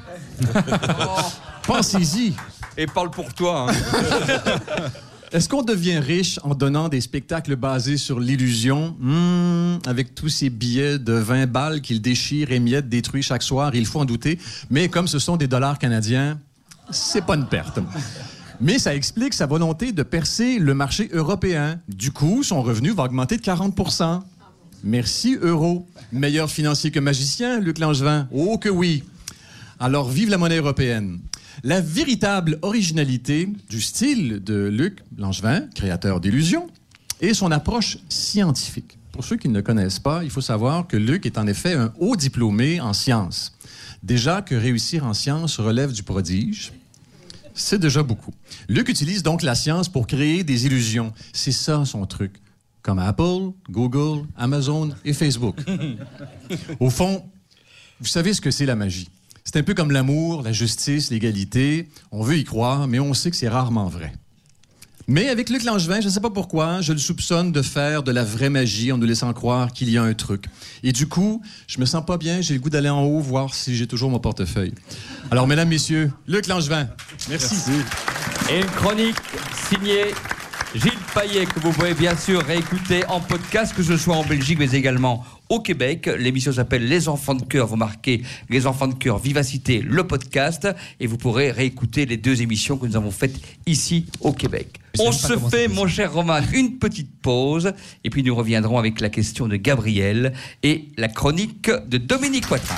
[SPEAKER 28] Pensez-y.
[SPEAKER 9] Et parle pour toi. Hein.
[SPEAKER 28] Est-ce qu'on devient riche en donnant des spectacles basés sur l'illusion? Avec tous ces billets de 20 balles qu'il déchire, émiette, détruit chaque soir, il faut en douter. Mais comme ce sont des dollars canadiens, c'est pas une perte. Mais ça explique sa volonté de percer le marché européen. Du coup, son revenu va augmenter de 40%. Merci, euro. Meilleur financier que magicien, Luc Langevin? Oh que oui. Alors, vive la monnaie européenne. La véritable originalité du style de Luc Langevin, créateur d'illusions, est son approche scientifique. Pour ceux qui ne le connaissent pas, il faut savoir que Luc est en effet un haut diplômé en sciences. Déjà que réussir en sciences relève du prodige, c'est déjà beaucoup. Luc utilise donc la science pour créer des illusions. C'est ça son truc. Comme Apple, Google, Amazon et Facebook. Au fond, vous savez ce que c'est la magie. C'est un peu comme l'amour, la justice, l'égalité. On veut y croire, mais on sait que c'est rarement vrai. Mais avec Luc Langevin, je ne sais pas pourquoi, je le soupçonne de faire de la vraie magie en nous laissant croire qu'il y a un truc. Et du coup, je me sens pas bien, j'ai le goût d'aller en haut voir si j'ai toujours mon portefeuille. Alors, mesdames, messieurs, Luc Langevin, merci.
[SPEAKER 9] Et une chronique signée Gilles Payet, que vous pouvez bien sûr réécouter en podcast, que ce soit en Belgique, mais également au Québec. L'émission s'appelle Les Enfants de Cœur. Vous marquez Les Enfants de Cœur Vivacité, le podcast, et vous pourrez réécouter les 2 émissions que nous avons faites ici au Québec. On se fait, mon cher Roman, une petite pause, et puis nous reviendrons avec la question de Gabriel et la chronique de Dominique Poitras.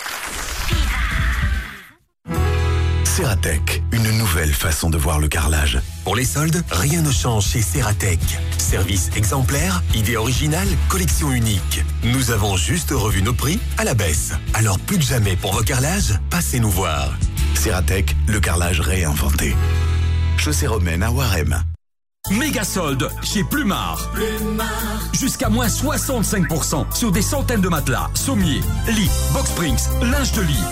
[SPEAKER 11] Ceratec, une nouvelle façon de voir le carrelage. Pour les soldes, rien ne change chez Ceratec. Service exemplaire, idée originale, collection unique. Nous avons juste revu nos prix à la baisse. Alors plus que jamais pour vos carrelages, passez nous voir. Ceratec, le carrelage réinventé. Chaussée romaine à Warem.
[SPEAKER 14] Méga solde chez Plumard. Jusqu'à moins 65% sur des centaines de matelas, sommiers, lits, box springs, linge de lit.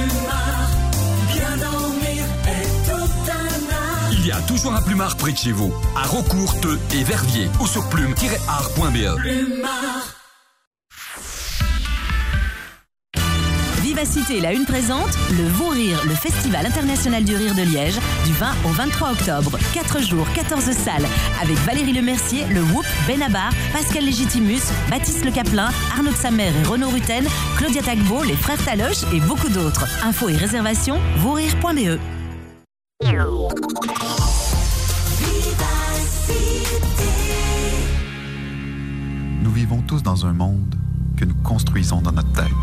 [SPEAKER 14] Il y a toujours un Plumard près de chez vous, à Raucourt, Teux et Verviers, ou sur plume-art.be.
[SPEAKER 5] Vivacité La Une présente le Vous Rire, le Festival international du rire de Liège, du 20 au 23 octobre. 4 jours, 14 salles, avec Valérie Lemercier, le Whoop, Benabar, Pascal Légitimus, Baptiste Le Caplin, Arnaud de Samer et Renaud Rutten, Claudia Tagbo, les frères Taloche et beaucoup d'autres. Infos et réservations, vousrire.be.
[SPEAKER 2] Nous vivons tous dans un monde que nous construisons dans notre tête.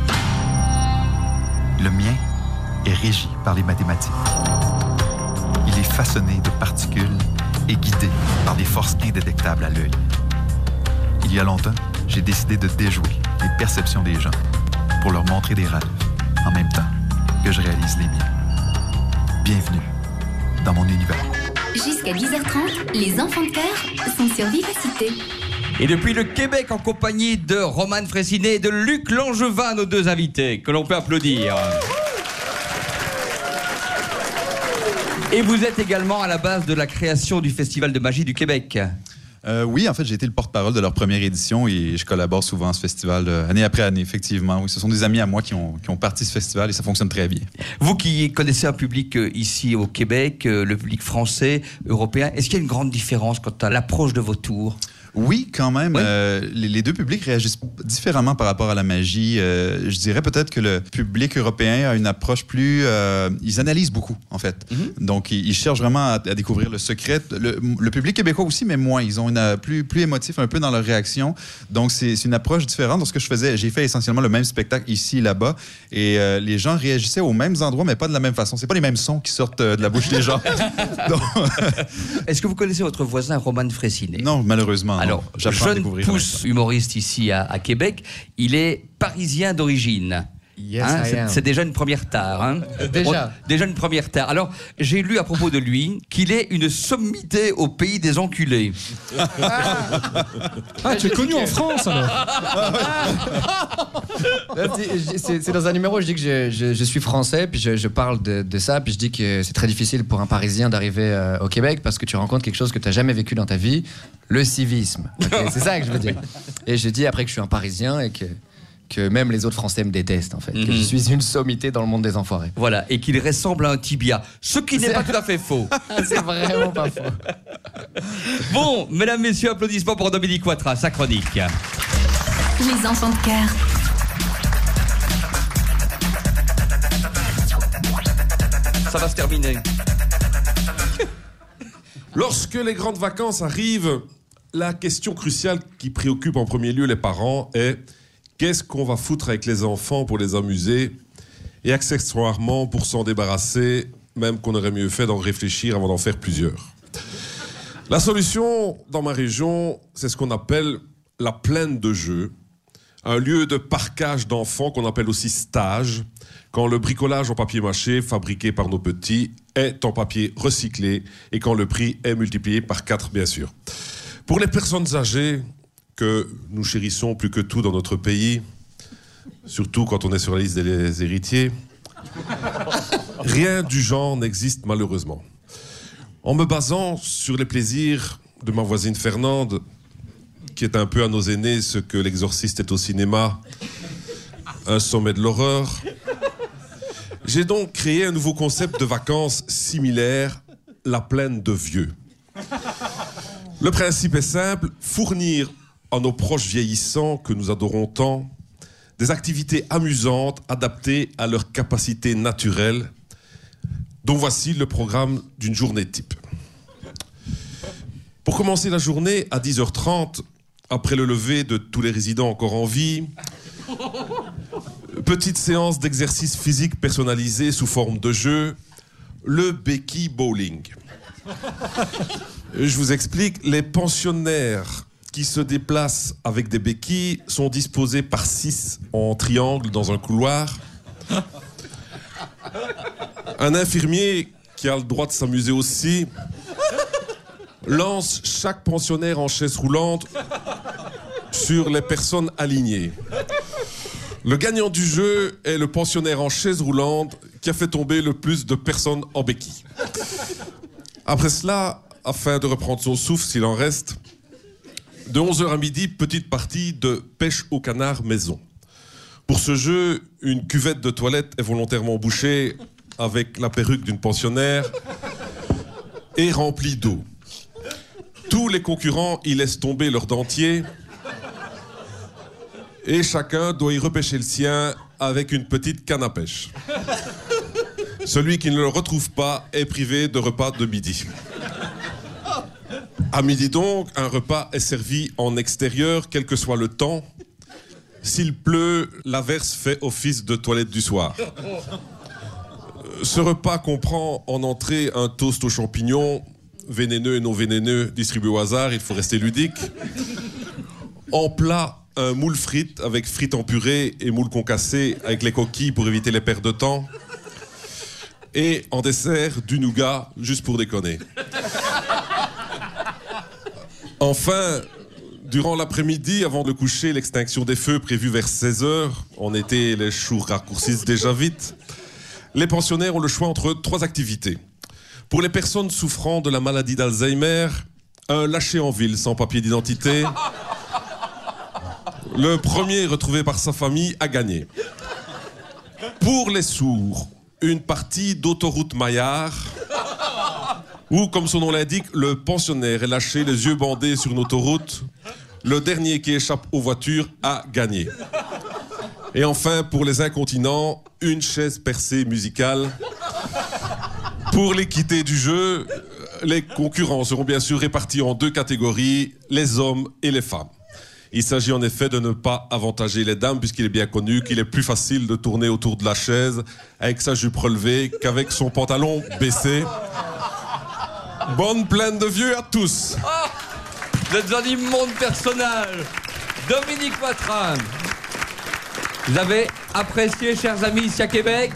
[SPEAKER 2] Le mien est régi par les mathématiques. Il est façonné de particules et guidé par des forces indétectables à l'œil. Il y a longtemps, j'ai décidé de déjouer les perceptions des gens pour leur montrer des rêves en même temps que je réalise les miens. Bienvenue dans mon univers.
[SPEAKER 8] Jusqu'à 10h30, les enfants de cœur sont sur Vivacité.
[SPEAKER 9] Et depuis le Québec, en compagnie de Romane Fraissinet et de Luc Langevin, nos 2 invités, que l'on peut applaudir. Et vous êtes également à la base de la création du Festival de magie du Québec.
[SPEAKER 2] Oui, en fait, j'ai été le porte-parole de leur première édition et je collabore souvent à ce festival, année après année, effectivement. Oui, ce sont des amis à moi qui ont parti ce festival et ça fonctionne très bien.
[SPEAKER 9] Vous qui connaissez un public ici au Québec, le public français, européen, est-ce qu'il y a une grande différence quant à l'approche de vos tours?
[SPEAKER 2] Oui, quand même. Les deux publics réagissent différemment par rapport à la magie. Je dirais peut-être que le public européen a une approche plus... ils analysent beaucoup, en fait. Donc, ils cherchent vraiment à découvrir le secret. Le public québécois aussi, mais moins. Ils ont une plus émotif un peu dans leur réaction. Donc, c'est une approche différente. Donc, ce que je faisais, j'ai fait essentiellement le même spectacle ici et là-bas. Et les gens réagissaient aux mêmes endroits, mais pas de la même façon. C'est pas les mêmes sons qui sortent de la bouche des gens. Donc...
[SPEAKER 9] Est-ce que vous connaissez votre voisin Roman Fressinet?
[SPEAKER 2] Non, malheureusement.
[SPEAKER 9] Alors,
[SPEAKER 2] non.
[SPEAKER 9] jeune pousse humoriste ici à Québec, il est parisien d'origine.
[SPEAKER 1] Yes,
[SPEAKER 9] c'est déjà une première tare. Hein. Déjà une première tare. Alors, j'ai lu à propos de lui qu'il est une sommité au pays des enculés.
[SPEAKER 3] Ah, tu es connu en France alors.
[SPEAKER 1] C'est dans un numéro, je dis que je suis français, puis je parle de ça, puis je dis que c'est très difficile pour un Parisien d'arriver au Québec parce que tu rencontres quelque chose que tu n'as jamais vécu dans ta vie, le civisme. Okay, c'est ça que je veux dire. Et je dis après que je suis un Parisien et que même les autres Français me détestent, en fait. Que je suis une sommité dans le monde des enfoirés.
[SPEAKER 9] Voilà, et qu'il ressemble à un tibia. Ce qui n'est pas tout à fait faux.
[SPEAKER 1] C'est vraiment pas faux.
[SPEAKER 9] Bon, mesdames, messieurs, applaudissements pour Dominique Quatra, sa chronique.
[SPEAKER 8] Les enfants de cœur.
[SPEAKER 9] Ça va se terminer.
[SPEAKER 13] Lorsque les grandes vacances arrivent, la question cruciale qui préoccupe en premier lieu les parents est: qu'est-ce qu'on va foutre avec les enfants pour les amuser et accessoirement pour s'en débarrasser, même qu'on aurait mieux fait d'en réfléchir avant d'en faire plusieurs. La solution dans ma région, c'est ce qu'on appelle la plaine de jeux, un lieu de parquage d'enfants qu'on appelle aussi stage, quand le bricolage en papier mâché fabriqué par nos petits est en papier recyclé et quand le prix est multiplié par 4, bien sûr. Pour les personnes âgées que nous chérissons plus que tout dans notre pays, surtout quand on est sur la liste des héritiers, rien du genre n'existe malheureusement. En me basant sur les plaisirs de ma voisine Fernande, qui est un peu à nos aînés ce que L'Exorciste est au cinéma, un sommet de l'horreur, j'ai donc créé un nouveau concept de vacances similaire, la plaine de vieux. Le principe est simple, fournir à nos proches vieillissants que nous adorons tant des activités amusantes adaptées à leurs capacités naturelles, dont voici le programme d'une journée type. Pour commencer la journée, à 10h30, après le lever de tous les résidents encore en vie, petite séance d'exercice physique personnalisé sous forme de jeu, le béquille bowling. Je vous explique, les pensionnaires qui se déplacent avec des béquilles sont disposés par 6 en triangle dans un couloir. Un infirmier qui a le droit de s'amuser aussi lance chaque pensionnaire en chaise roulante sur les personnes alignées. Le gagnant du jeu est le pensionnaire en chaise roulante qui a fait tomber le plus de personnes en béquille. Après cela, afin de reprendre son souffle s'il en reste, de 11h à midi, petite partie de pêche au canard maison. Pour ce jeu, une cuvette de toilette est volontairement bouchée avec la perruque d'une pensionnaire et remplie d'eau. Tous les concurrents y laissent tomber leur dentier et chacun doit y repêcher le sien avec une petite canne à pêche. Celui qui ne le retrouve pas est privé de repas de midi. À midi donc, un repas est servi en extérieur, quel que soit le temps. S'il pleut, l'averse fait office de toilette du soir. Ce repas comprend en entrée un toast aux champignons, vénéneux et non vénéneux, distribué au hasard, il faut rester ludique. En plat, un moule frites avec frites en purée et moule concassé avec les coquilles pour éviter les pertes de temps. Et en dessert, du nougat, juste pour déconner. Enfin, durant l'après-midi, avant de coucher, l'extinction des feux prévue vers 16h, en été, les jours raccourcissent déjà vite, les pensionnaires ont le choix entre 3 activités. Pour les personnes souffrant de la maladie d'Alzheimer, un lâcher en ville sans papier d'identité. Le premier retrouvé par sa famille a gagné. Pour les sourds, une partie d'autoroute Maillard Ou, comme son nom l'indique, le pensionnaire est lâché, les yeux bandés sur une autoroute. Le dernier qui échappe aux voitures a gagné. Et enfin, pour les incontinents, une chaise percée musicale. Pour l'équité du jeu, les concurrents seront bien sûr répartis en 2 catégories, les hommes et les femmes. Il s'agit en effet de ne pas avantager les dames, puisqu'il est bien connu qu'il est plus facile de tourner autour de la chaise avec sa jupe relevée qu'avec son pantalon baissé. Bonne pleine de vieux à tous.
[SPEAKER 9] Oh, vous êtes un immonde personnage. Dominique Watrin. Vous avez apprécié, chers amis, ici à Québec?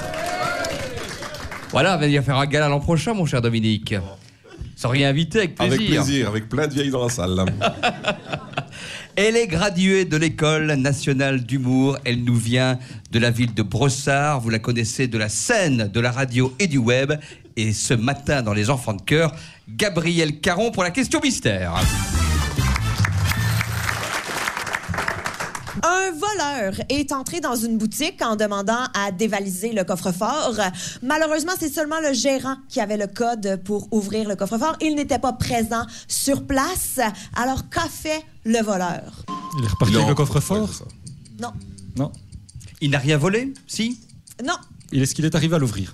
[SPEAKER 9] Voilà, venir faire un gala l'an prochain, mon cher Dominique. Seriez invité avec plaisir.
[SPEAKER 13] Avec plaisir, avec plein de vieilles dans la salle.
[SPEAKER 9] Elle est graduée de l'École nationale d'humour. Elle nous vient de la ville de Brossard. Vous la connaissez de la scène, de la radio et du web. Et ce matin, dans Les Enfants de Cœur, Gabrielle Caron pour la question mystère.
[SPEAKER 27] Un voleur est entré dans une boutique en demandant à dévaliser le coffre-fort. Malheureusement, c'est seulement le gérant qui avait le code pour ouvrir le coffre-fort. Il n'était pas présent sur place. Alors, qu'a fait le voleur?
[SPEAKER 3] Il est reparti avec le coffre-fort?
[SPEAKER 27] Non.
[SPEAKER 3] Non.
[SPEAKER 9] Il n'a rien volé? Si?
[SPEAKER 27] Non.
[SPEAKER 3] Est-ce qu'il est arrivé à l'ouvrir?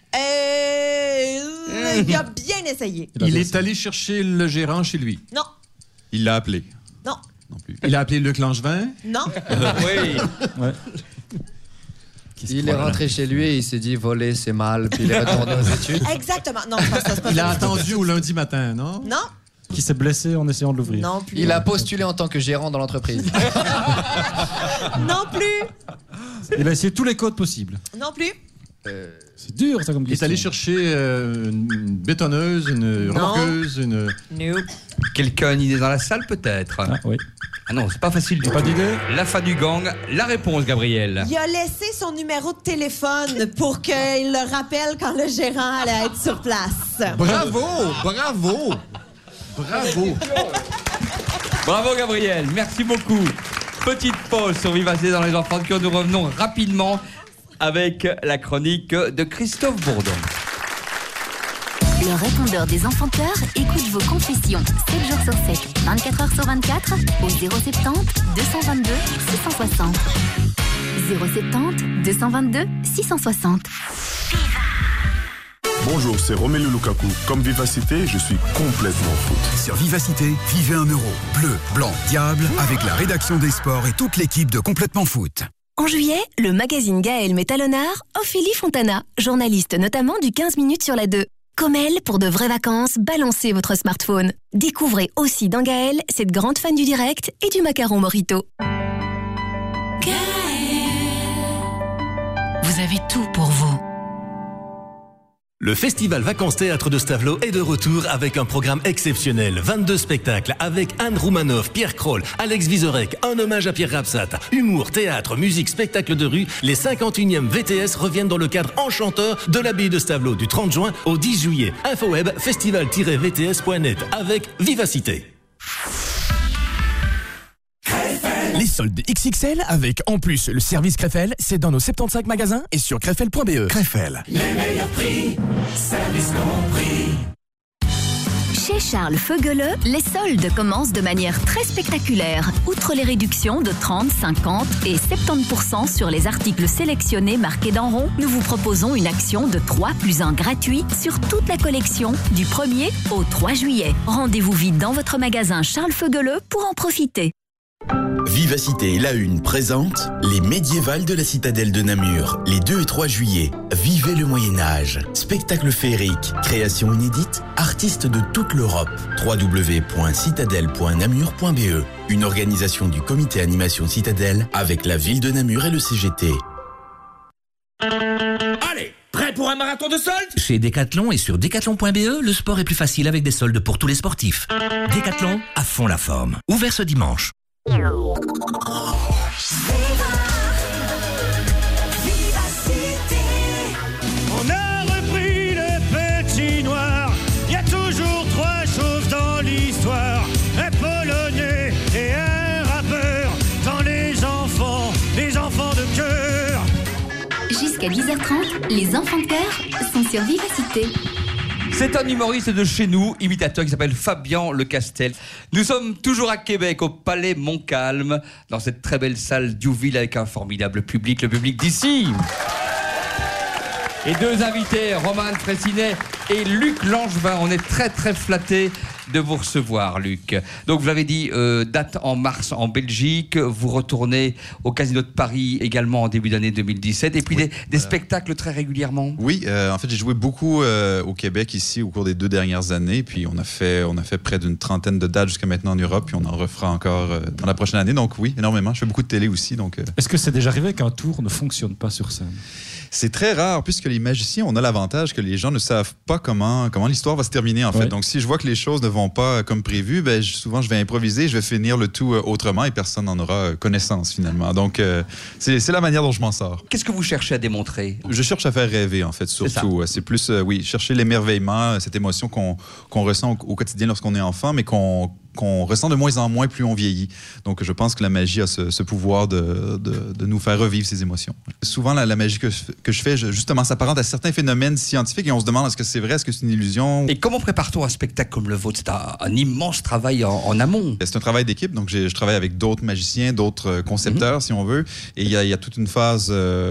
[SPEAKER 27] Il a bien essayé.
[SPEAKER 28] Il est allé chercher le gérant chez lui?
[SPEAKER 27] Non.
[SPEAKER 28] Il l'a appelé?
[SPEAKER 27] Non.
[SPEAKER 28] Il a appelé Luc Langevin?
[SPEAKER 27] Non.
[SPEAKER 9] Oui.
[SPEAKER 28] Ouais.
[SPEAKER 1] Il est rentré chez lui et il s'est dit voler c'est mal, puis il est retourné aux études.
[SPEAKER 27] Exactement. Non, c'est pas
[SPEAKER 28] Il
[SPEAKER 27] ça.
[SPEAKER 28] a attendu au lundi matin, non?
[SPEAKER 27] Non.
[SPEAKER 3] Qui s'est blessé en essayant de l'ouvrir?
[SPEAKER 27] Non plus.
[SPEAKER 1] Il a postulé en tant que gérant dans l'entreprise.
[SPEAKER 27] Non plus.
[SPEAKER 3] Il a essayé tous les codes possibles.
[SPEAKER 27] Non plus.
[SPEAKER 3] C'est dur, ça, comme question.
[SPEAKER 28] Il est allé chercher une bétonneuse, une
[SPEAKER 27] Non.
[SPEAKER 28] roqueuse, une...
[SPEAKER 27] Nope.
[SPEAKER 9] Quelqu'un a une idée dans la salle, peut-être?
[SPEAKER 3] Ah, oui.
[SPEAKER 9] Ah non, c'est pas facile du
[SPEAKER 3] Pas
[SPEAKER 9] tout.
[SPEAKER 3] d'idée?
[SPEAKER 9] La fin du gang. La réponse, Gabrielle.
[SPEAKER 27] Il a laissé son numéro de téléphone pour qu'il le rappelle quand le gérant allait être sur place.
[SPEAKER 28] Bravo! Bravo! Bravo!
[SPEAKER 9] Bravo, Gabrielle. Merci beaucoup. Petite pause sur Vivacité dans Les Enfants de Cœur. Nous revenons rapidement avec la chronique de Christophe Bourdon.
[SPEAKER 8] Le répondeur des enfants de cœur écoute vos confessions 7 jours sur 7, 24 heures sur 24 au 070 222 660. 070 222 660.
[SPEAKER 15] Bonjour, c'est Romelu Lukaku. Comme Vivacité, je suis complètement foot.
[SPEAKER 4] Sur Vivacité, vivez un euro. Bleu, blanc, diable, avec la rédaction des sports et toute l'équipe de Complètement Foot.
[SPEAKER 16] En juillet, le magazine Gaël Métalonard, Ophélie Fontana, journaliste notamment du 15 minutes sur la 2. Comme elle, pour de vraies vacances, balancez votre smartphone. Découvrez aussi dans Gaël cette grande fan du direct et du macaron mojito.
[SPEAKER 17] Vous avez tout pour vous.
[SPEAKER 18] Le Festival Vacances Théâtre de Stavelot est de retour avec un programme exceptionnel. 22 spectacles avec Anne Roumanoff, Pierre Kroll, Alex Vizorek, un hommage à Pierre Rapsat. Humour, théâtre, musique, spectacle de rue. Les 51e VTS reviennent dans le cadre enchanteur de l'abbaye de Stavelot du 30 juin au 10 juillet. Infoweb festival-vts.net avec Vivacité.
[SPEAKER 19] Les soldes XXL avec en plus le service Crefel, c'est dans nos 75 magasins et sur crefel.be.
[SPEAKER 4] Crefel.
[SPEAKER 17] Les meilleurs prix, service compris.
[SPEAKER 8] Chez Charles Feugeleux, les soldes commencent de manière très spectaculaire. Outre les réductions de 30, 50 et 70% sur les articles sélectionnés marqués d'en rond, nous vous proposons une action de 3 + 1 gratuit sur toute la collection du 1er au 3 juillet. Rendez-vous vite dans votre magasin Charles Feugeleux pour en profiter.
[SPEAKER 6] Vivacité La Une présente les médiévales de la citadelle de Namur, les 2 et 3 juillet. Vivez le Moyen-Âge. Spectacle féerique, création inédite, artistes de toute l'Europe. www.citadelle.namur.be. Une organisation du comité animation Citadelle avec la ville de Namur et le CGT.
[SPEAKER 20] Allez, prêt pour un marathon de soldes? Chez Decathlon et sur decathlon.be, le sport est plus facile avec des soldes pour tous les sportifs. Decathlon, à fond la forme. Ouvert ce dimanche.
[SPEAKER 17] On a repris le petit noir. Il y a toujours 3 choses dans l'histoire: un polonais et un rappeur. Dans les enfants de cœur.
[SPEAKER 8] Jusqu'à 10h30, les enfants de cœur sont sur Vivacité.
[SPEAKER 9] C'est un humoriste de chez nous, imitateur, qui s'appelle Fabien Lecastel. Nous sommes toujours à Québec, au Palais Montcalm, dans cette très belle salle d'Youville avec un formidable public, le public d'ici. Et deux invités, Romane Fraissinet et Luc Langevin. On est très très flattés de vous recevoir, Luc. Donc vous l'avez dit, date en mars en Belgique, vous retournez au Casino de Paris également en début d'année 2017, et puis des spectacles très régulièrement.
[SPEAKER 7] Oui, en fait j'ai joué beaucoup au Québec ici au cours des 2 dernières années, puis on a fait près d'une 30aine de dates jusqu'à maintenant en Europe, puis on en refera encore dans la prochaine année, donc oui, énormément. Je fais beaucoup de télé aussi. Donc,
[SPEAKER 3] Est-ce que c'est déjà arrivé qu'un tour ne fonctionne pas sur scène?
[SPEAKER 7] C'est très rare, puisque les magiciens, on a l'avantage que les gens ne savent pas comment l'histoire va se terminer, en fait. Donc, si je vois que les choses ne vont pas comme prévu, souvent, je vais improviser, je vais finir le tout autrement et personne n'en aura connaissance, finalement. Donc, c'est la manière dont je m'en sors.
[SPEAKER 9] Qu'est-ce que vous cherchez à démontrer?
[SPEAKER 7] Je cherche à faire rêver, en fait, surtout. C'est plus, chercher l'émerveillement, cette émotion qu'on ressent au quotidien lorsqu'on est enfant, mais qu'on ressent de moins en moins plus on vieillit. Donc, je pense que la magie a ce pouvoir de nous faire revivre ces émotions. Souvent, la magie que je fais, justement, s'apparente à certains phénomènes scientifiques et on se demande est-ce que c'est vrai, est-ce que c'est une illusion?
[SPEAKER 9] Et comment prépare-t-on un spectacle comme le vôtre? C'est un immense travail en amont.
[SPEAKER 7] C'est un travail d'équipe, donc je travaille avec d'autres magiciens, d'autres concepteurs, si on veut, et il y a toute une phase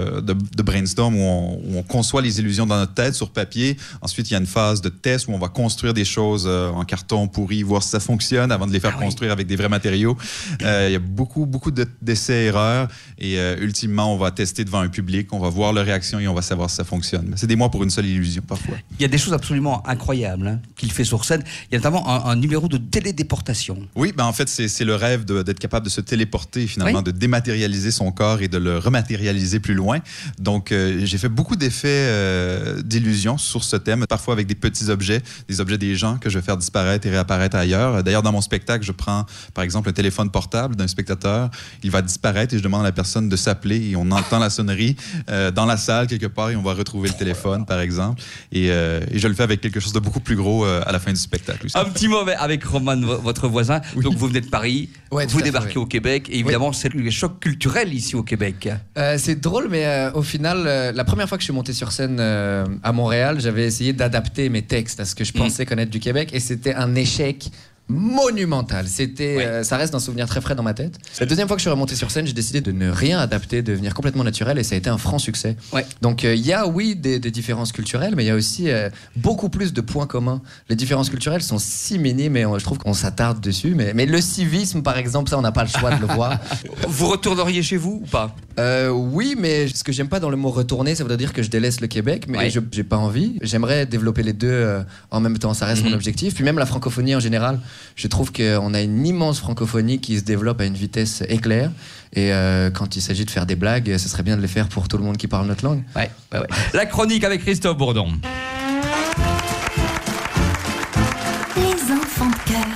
[SPEAKER 7] de brainstorm où on conçoit les illusions dans notre tête sur papier. Ensuite, il y a une phase de test où on va construire des choses en carton pourri, voir si ça fonctionne avant de les faire construire avec des vrais matériaux. Il y a beaucoup d'essais-erreurs et ultimement, on va tester devant un public, on va voir leur réaction et on va savoir si ça fonctionne. Mais c'est des mois pour une seule illusion, parfois.
[SPEAKER 9] Il y a des choses absolument incroyables qu'il fait sur scène. Il y a notamment un numéro de télédéportation.
[SPEAKER 7] Oui, en fait, c'est le rêve d'être capable de se téléporter, finalement, de dématérialiser son corps et de le rematérialiser plus loin. Donc, j'ai fait beaucoup d'effets d'illusion sur ce thème, parfois avec des petits objets, des gens que je vais faire disparaître et réapparaître ailleurs. D'ailleurs, dans mon spectacle, je prends, par exemple, un téléphone portable d'un spectateur. Il va disparaître et je demande à la personne de s'appeler et on entend la sonnerie dans la salle quelque part et on va retrouver le téléphone, par exemple. Et je le fais avec quelque chose de beaucoup plus gros à la fin du spectacle aussi.
[SPEAKER 9] Un petit mot avec Roman, votre voisin. Oui. Donc, vous venez de Paris, vous débarquez au Québec et évidemment, c'est le choc culturel ici au Québec.
[SPEAKER 1] C'est drôle, mais au final, la première fois que je suis monté sur scène à Montréal, j'avais essayé d'adapter mes textes à ce que je pensais connaître du Québec et c'était un échec monumental. Ça reste un souvenir très frais dans ma tête. La deuxième fois que je suis remonté sur scène, j'ai décidé de ne rien adapter, de venir complètement naturel et ça a été un franc succès. Donc il y a des différences culturelles, mais il y a aussi beaucoup plus de points communs. Les différences culturelles sont si minimes et je trouve qu'on s'attarde dessus. Mais le civisme, par exemple, ça on n'a pas le choix de le voir.
[SPEAKER 9] Vous retourneriez chez vous ou pas?
[SPEAKER 1] Oui, mais ce que j'aime pas dans le mot retourner, ça voudrait dire que je délaisse le Québec, mais j'ai pas envie. J'aimerais développer les deux en même temps, ça reste mon objectif. Puis même la francophonie en général, je trouve qu'on a une immense francophonie qui se développe à une vitesse éclair. Et quand il s'agit de faire des blagues, ce serait bien de les faire pour tout le monde qui parle notre langue.
[SPEAKER 9] La chronique avec Christophe Bourdon.
[SPEAKER 8] Les enfants de cœur.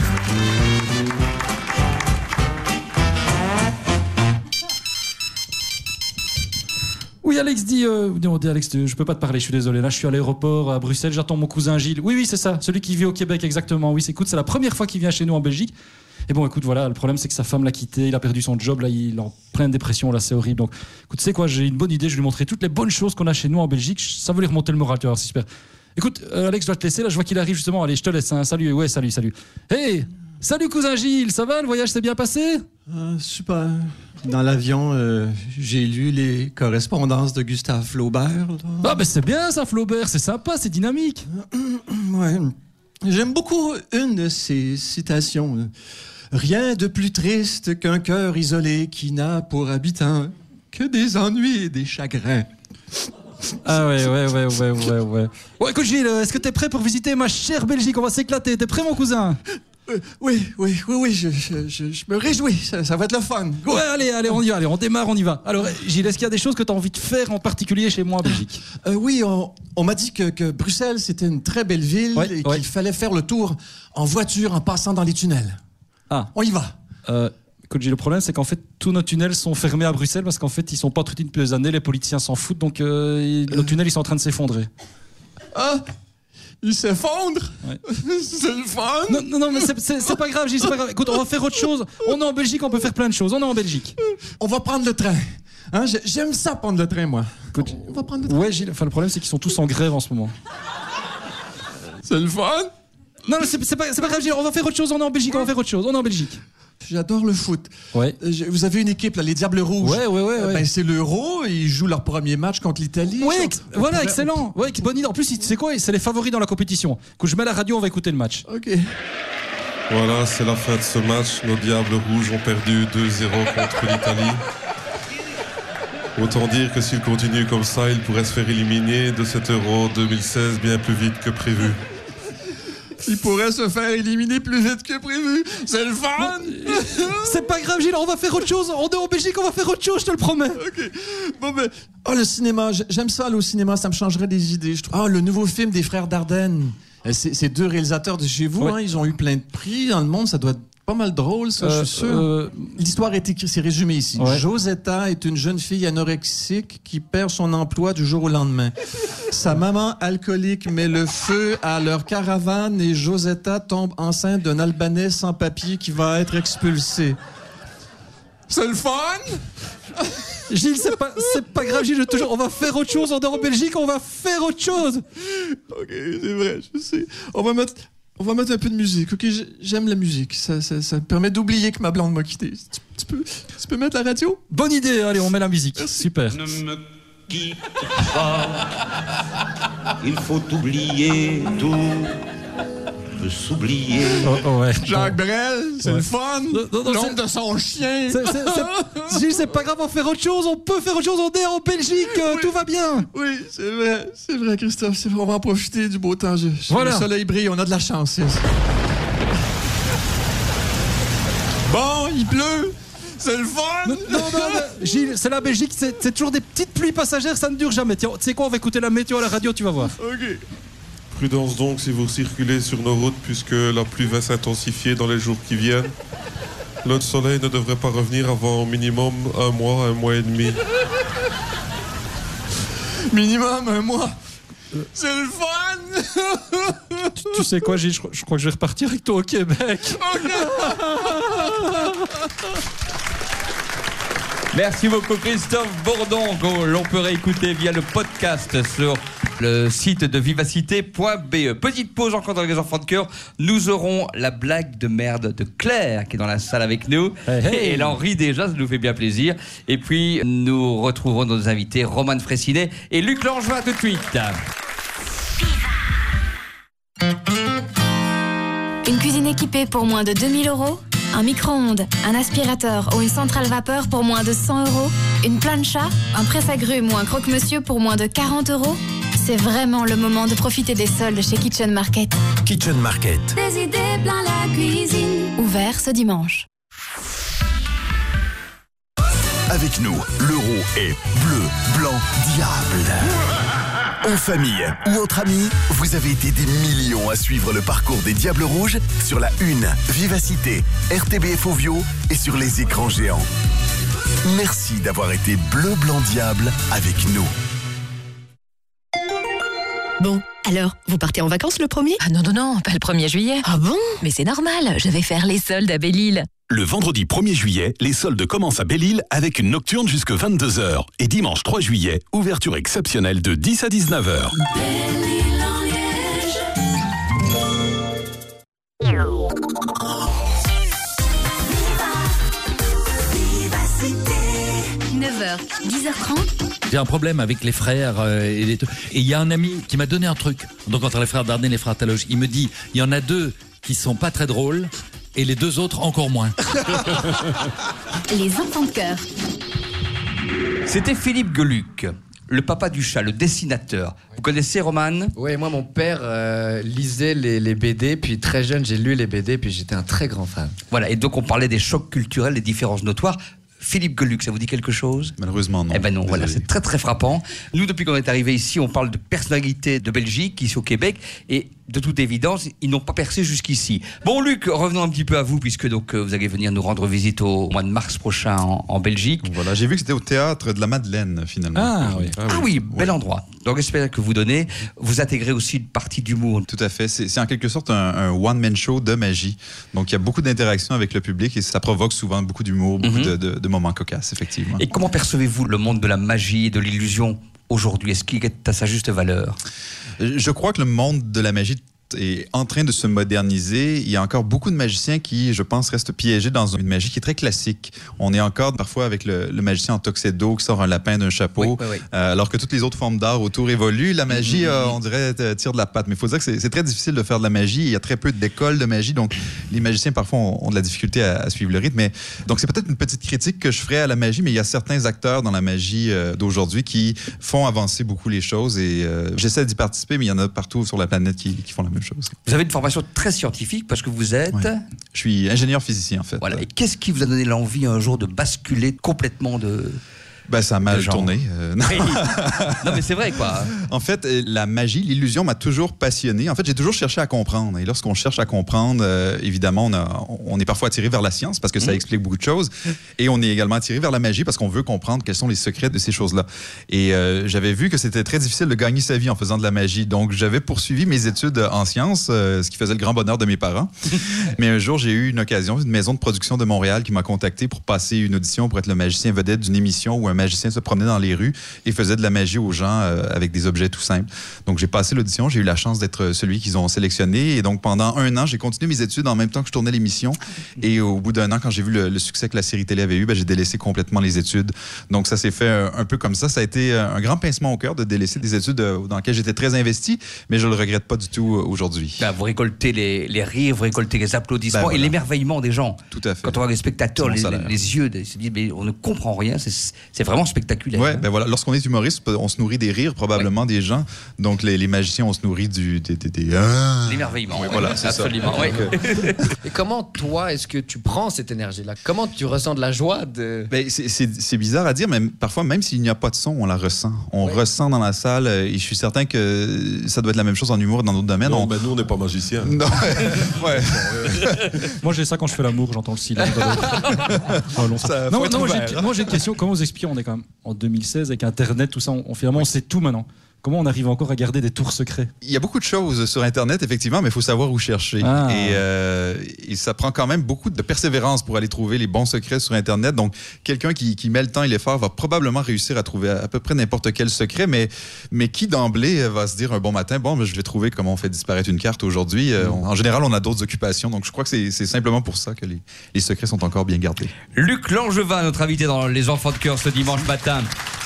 [SPEAKER 3] Oui, Alex dit... non, Alex, je peux pas te parler, je suis désolé. Là, je suis à l'aéroport à Bruxelles, j'attends mon cousin Gilles. Oui, c'est ça, celui qui vit au Québec, exactement. Oui, écoute, c'est la première fois qu'il vient chez nous en Belgique. Et bon, écoute, voilà, le problème, c'est que sa femme l'a quitté, il a perdu son job, là, il est en pleine dépression, là, c'est horrible. Donc, écoute, tu sais quoi, j'ai une bonne idée, je vais lui montrer toutes les bonnes choses qu'on a chez nous en Belgique. Ça va lui remonter le moral, tu vois, c'est super. Écoute, Alex, je dois te laisser, là, je vois qu'il arrive justement. Allez, je te laisse, hein. Salut, salut. Hey, salut cousin Gilles, ça va, le voyage s'est bien passé?
[SPEAKER 28] Super. Dans l'avion, j'ai lu les correspondances de Gustave Flaubert. Là.
[SPEAKER 3] Ah, ben c'est bien ça, Flaubert, c'est sympa, c'est dynamique.
[SPEAKER 28] Ouais. J'aime beaucoup une de ses citations. Rien de plus triste qu'un cœur isolé qui n'a pour habitant que des ennuis et des chagrins.
[SPEAKER 3] Ah ouais. Bon, écoute Gilles, est-ce que t'es prêt pour visiter ma chère Belgique? On va s'éclater. T'es prêt, mon cousin?
[SPEAKER 28] Oui, je me réjouis, ça va être le fun.
[SPEAKER 3] Ouais, allez, on y va, on démarre, on y va. Alors, Gilles, est-ce qu'il y a des choses que tu as envie de faire en particulier chez moi en Belgique?
[SPEAKER 28] Oui, on m'a dit que Bruxelles, c'était une très belle ville et qu'il fallait faire le tour en voiture en passant dans les tunnels.
[SPEAKER 3] Ah.
[SPEAKER 28] On y va.
[SPEAKER 3] Écoute, Gilles, le problème, c'est qu'en fait, tous nos tunnels sont fermés à Bruxelles parce qu'en fait, ils sont pas entretenus depuis des années, les politiciens s'en foutent, donc nos tunnels, ils sont en train de s'effondrer.
[SPEAKER 28] Ah, il s'effondre. C'est le fun.
[SPEAKER 3] Non, mais c'est pas grave, Gilles, c'est pas grave. Écoute, on va faire autre chose. On est en Belgique, on peut faire plein de choses. On est en Belgique.
[SPEAKER 28] On va prendre le train. Hein, j'aime ça, prendre le train, moi.
[SPEAKER 3] Écoute,
[SPEAKER 28] on va prendre le train.
[SPEAKER 3] Ouais, Gilles, enfin, le problème, c'est qu'ils sont tous en grève en ce moment.
[SPEAKER 28] C'est le fun.
[SPEAKER 3] Non, c'est pas grave, on va faire autre chose, on est en Belgique,
[SPEAKER 28] J'adore le foot.
[SPEAKER 3] Ouais.
[SPEAKER 28] Vous avez une équipe, là, les Diables Rouges.
[SPEAKER 3] Ouais.
[SPEAKER 28] Ben, c'est l'Euro, ils jouent leur premier match contre l'Italie.
[SPEAKER 3] Ouais, voilà, excellent. Ouais, bonne idée. En plus, c'est quoi? C'est les favoris dans la compétition. Quand je mets la radio, on va écouter le match.
[SPEAKER 28] Ok.
[SPEAKER 13] Voilà, c'est la fin de ce match. Nos Diables Rouges ont perdu 2-0 contre l'Italie. Autant dire que s'ils continuent comme ça, ils pourraient se faire éliminer de cet Euro 2016 bien plus vite que prévu.
[SPEAKER 28] Il pourrait se faire éliminer plus vite que prévu. C'est le fun.
[SPEAKER 3] C'est pas grave, Gilles, on va faire autre chose. On est en Belgique, on va faire autre chose, je te le promets.
[SPEAKER 28] Ok. Bon ben, le cinéma, j'aime ça aller au cinéma, ça me changerait des idées, je trouve. Le nouveau film des frères Dardenne. C'est 2 réalisateurs de chez vous, ils ont eu plein de prix dans le monde, ça doit être pas mal drôle, ça, je suis sûr. L'histoire est écrite, c'est résumé ici.
[SPEAKER 3] Ouais.
[SPEAKER 28] Josetta est une jeune fille anorexique qui perd son emploi du jour au lendemain. Sa maman alcoolique met le feu à leur caravane et Josetta tombe enceinte d'un Albanais sans papier qui va être expulsé. C'est le fun!
[SPEAKER 3] Gilles, c'est pas grave, Gilles, on va faire autre chose, on est en Belgique, on va faire autre chose.
[SPEAKER 28] Ok, c'est vrai, je sais. On va mettre un peu de musique, ok? J'aime la musique. Ça me permet d'oublier que ma blonde m'a quitté. Tu peux mettre la radio?
[SPEAKER 3] Bonne idée, allez, on met la musique.
[SPEAKER 28] Merci.
[SPEAKER 3] Super.
[SPEAKER 10] Ne me quitte pas. Il faut oublier tout. Peut s'oublier.
[SPEAKER 3] Ouais.
[SPEAKER 28] Jacques Brel, c'est le fun. L'ombre de son chien.
[SPEAKER 3] Gilles, c'est pas grave, on va faire autre chose. On peut faire autre chose. On est en Belgique, tout va bien.
[SPEAKER 28] Oui, c'est vrai, Christophe. On va en profiter du beau temps.
[SPEAKER 3] Voilà.
[SPEAKER 28] Le soleil brille, on a de la chance. Bon, il pleut. C'est le fun.
[SPEAKER 3] Non, Gilles, c'est la Belgique. C'est toujours des petites pluies passagères, ça ne dure jamais. Tiens, tu sais quoi, on va écouter la météo à la radio, tu vas voir.
[SPEAKER 28] Ok.
[SPEAKER 13] Prudence donc si vous circulez sur nos routes puisque la pluie va s'intensifier dans les jours qui viennent. Le soleil ne devrait pas revenir avant au minimum 1 mois et demi.
[SPEAKER 28] Minimum 1 mois. C'est le fun.
[SPEAKER 3] Tu sais quoi, Gilles, je crois que je vais repartir avec toi au Québec.
[SPEAKER 9] Merci beaucoup Christophe Bourdon, que l'on peut réécouter via le podcast sur le site de vivacité.be. Petite pause encore dans les enfants de cœur. Nous aurons la blague de merde de Claire qui est dans la salle avec nous. Et elle en rit déjà, ça nous fait bien plaisir. Et puis nous retrouverons nos invités Romane Fraissinet et Luc Langevin tout de suite.
[SPEAKER 16] Une cuisine équipée pour moins de 2000 €, un micro-ondes, un aspirateur ou une centrale vapeur pour moins de 100 €, une plancha, un presse-agrumes ou un croque-monsieur pour moins de 40 €. C'est vraiment le moment de profiter des soldes chez Kitchen Market.
[SPEAKER 18] Kitchen Market.
[SPEAKER 16] Des idées plein la cuisine. Ouvert ce dimanche.
[SPEAKER 4] Avec nous, l'euro est bleu, blanc, diable. En famille ou entre amis, vous avez été des millions à suivre le parcours des Diables Rouges sur la Une, Vivacité, RTBF Ovio et sur les écrans géants. Merci d'avoir été bleu, blanc, diable avec nous.
[SPEAKER 12] Bon, alors, vous partez en vacances le 1er ?
[SPEAKER 5] Ah non, pas le 1er juillet.
[SPEAKER 12] Ah bon ?
[SPEAKER 5] Mais c'est normal, je vais faire les soldes à Belle-Île.
[SPEAKER 11] Le vendredi 1er juillet, les soldes commencent à Belle-Île avec une nocturne jusque 22h. Et dimanche 3 juillet, ouverture exceptionnelle de 10 à 19h.
[SPEAKER 17] Belle-Île en Liège.
[SPEAKER 16] 9h, 10h30.
[SPEAKER 14] J'ai un problème avec les frères et il y a un ami qui m'a donné un truc. Donc entre les frères Dardenne et les frères Taloche, il me dit, il y en a 2 qui sont pas très drôles et les 2 autres encore moins.
[SPEAKER 16] Les enfants de cœur.
[SPEAKER 9] C'était Philippe Geluck, le papa du chat, le dessinateur. Vous connaissez Romane ?
[SPEAKER 1] Oui, moi mon père lisait les BD, puis très jeune j'ai lu les BD, puis j'étais un très grand fan.
[SPEAKER 9] Voilà, et donc on parlait des chocs culturels, des différences notoires. Philippe Geluck, ça vous dit quelque chose ?
[SPEAKER 7] Malheureusement, non.
[SPEAKER 9] Eh ben non,
[SPEAKER 7] Désolé.
[SPEAKER 9] voilà, c'est très très frappant. Nous, depuis qu'on est arrivé ici, on parle de personnalités de Belgique, ici au Québec, et de toute évidence, ils n'ont pas percé jusqu'ici. Bon, Luc, revenons un petit peu à vous, puisque donc vous allez venir nous rendre visite au mois de mars prochain en Belgique.
[SPEAKER 7] Voilà, j'ai vu que c'était au théâtre de la Madeleine, finalement.
[SPEAKER 9] Ah oui, bel endroit. Donc, j'espère que vous donnez, vous intégrez aussi une partie d'humour.
[SPEAKER 7] Tout à fait. C'est en quelque sorte un one-man show de magie. Donc, il y a beaucoup d'interactions avec le public et ça provoque souvent beaucoup d'humour, beaucoup de moments cocasses, effectivement.
[SPEAKER 9] Et comment percevez-vous le monde de la magie et de l'illusion aujourd'hui ? Est-ce qu'il est à sa juste valeur ?
[SPEAKER 7] Je crois que le monde de la magie est en train de se moderniser. Il y a encore beaucoup de magiciens qui, je pense, restent piégés dans une magie qui est très classique. On est encore parfois avec le magicien en tuxedo qui sort un lapin d'un chapeau, alors que toutes les autres formes d'art autour évoluent. La magie, on dirait, tire de la patte. Mais il faut dire que c'est très difficile de faire de la magie. Il y a très peu d'écoles de magie, donc les magiciens parfois ont de la difficulté à suivre le rythme. Mais, donc c'est peut-être une petite critique que je ferais à la magie, mais il y a certains acteurs dans la magie d'aujourd'hui qui font avancer beaucoup les choses et j'essaie d'y participer, mais il y en a partout sur la planète qui font la même chose.
[SPEAKER 9] Vous avez une formation très scientifique parce que vous êtes...
[SPEAKER 7] Ouais. Je suis ingénieur physicien, en fait.
[SPEAKER 9] Voilà. Et qu'est-ce qui vous a donné l'envie un jour de basculer complètement de...
[SPEAKER 7] Ben, ça a mal tourné.
[SPEAKER 9] Non, mais c'est vrai, quoi.
[SPEAKER 7] En fait, la magie, l'illusion m'a toujours passionné. En fait, j'ai toujours cherché à comprendre. Et lorsqu'on cherche à comprendre, évidemment, on est parfois attiré vers la science parce que ça explique beaucoup de choses. Et on est également attiré vers la magie parce qu'on veut comprendre quels sont les secrets de ces choses-là. Et j'avais vu que c'était très difficile de gagner sa vie en faisant de la magie. Donc, j'avais poursuivi mes études en sciences, ce qui faisait le grand bonheur de mes parents. Mais un jour, j'ai eu une occasion, une maison de production de Montréal qui m'a contacté pour passer une audition pour être le magicien vedette d'une émission où un magicien se promenait dans les rues et faisait de la magie aux gens avec des objets tout simples. Donc, j'ai passé l'audition. J'ai eu la chance d'être celui qu'ils ont sélectionné. Et donc, pendant 1 an, j'ai continué mes études en même temps que je tournais l'émission. Et au bout d'1 an, quand j'ai vu le succès que la série télé avait eu, ben, j'ai délaissé complètement les études. Donc, ça s'est fait un peu comme ça. Ça a été un grand pincement au cœur de délaisser des études dans lesquelles j'étais très investi, mais je le regrette pas du tout aujourd'hui.
[SPEAKER 9] Ben, vous récoltez les rires, vous récoltez les applaudissements
[SPEAKER 7] voilà.
[SPEAKER 9] Et l'émerveillement des gens.
[SPEAKER 7] Tout à fait.
[SPEAKER 9] Quand on voit les spectateurs, les yeux, ils se disent, mais on ne comprend rien. C'est vraiment spectaculaire.
[SPEAKER 7] Ouais, ben voilà. Lorsqu'on est humoriste, on se nourrit des rires probablement des gens. Donc les magiciens, on se nourrit
[SPEAKER 9] l'émerveillement.
[SPEAKER 7] Oui, voilà, c'est
[SPEAKER 9] absolument.
[SPEAKER 7] Ça.
[SPEAKER 9] Oui.
[SPEAKER 1] Et comment toi, est-ce que tu prends cette énergie-là? Comment tu ressens de la joie de...
[SPEAKER 7] Ben, c'est bizarre à dire, mais parfois, même s'il n'y a pas de son, on la ressent. On ressent dans la salle, et je suis certain que ça doit être la même chose en humour et dans d'autres domaines.
[SPEAKER 13] Non, ben nous, on n'est pas magiciens.
[SPEAKER 7] Non, ouais.
[SPEAKER 3] Moi, j'ai ça quand je fais l'amour, j'entends le silence. Moi, j'ai une question. Comment vous expliquez? On est quand même en 2016 avec Internet, tout ça. Finalement, on sait tout maintenant. Comment on arrive encore à garder des tours secrets?
[SPEAKER 7] Il y a beaucoup de choses sur Internet, effectivement, mais il faut savoir où chercher. Et ça prend quand même beaucoup de persévérance pour aller trouver les bons secrets sur Internet. Donc, quelqu'un qui met le temps et l'effort va probablement réussir à trouver à peu près n'importe quel secret, mais qui d'emblée va se dire un bon matin, bon, je vais trouver comment on fait disparaître une carte aujourd'hui. En général, on a d'autres occupations, donc je crois que c'est simplement pour ça que les secrets sont encore bien gardés.
[SPEAKER 9] Luc Langevin, notre invité dans Les Enfants de Cœur ce dimanche matin.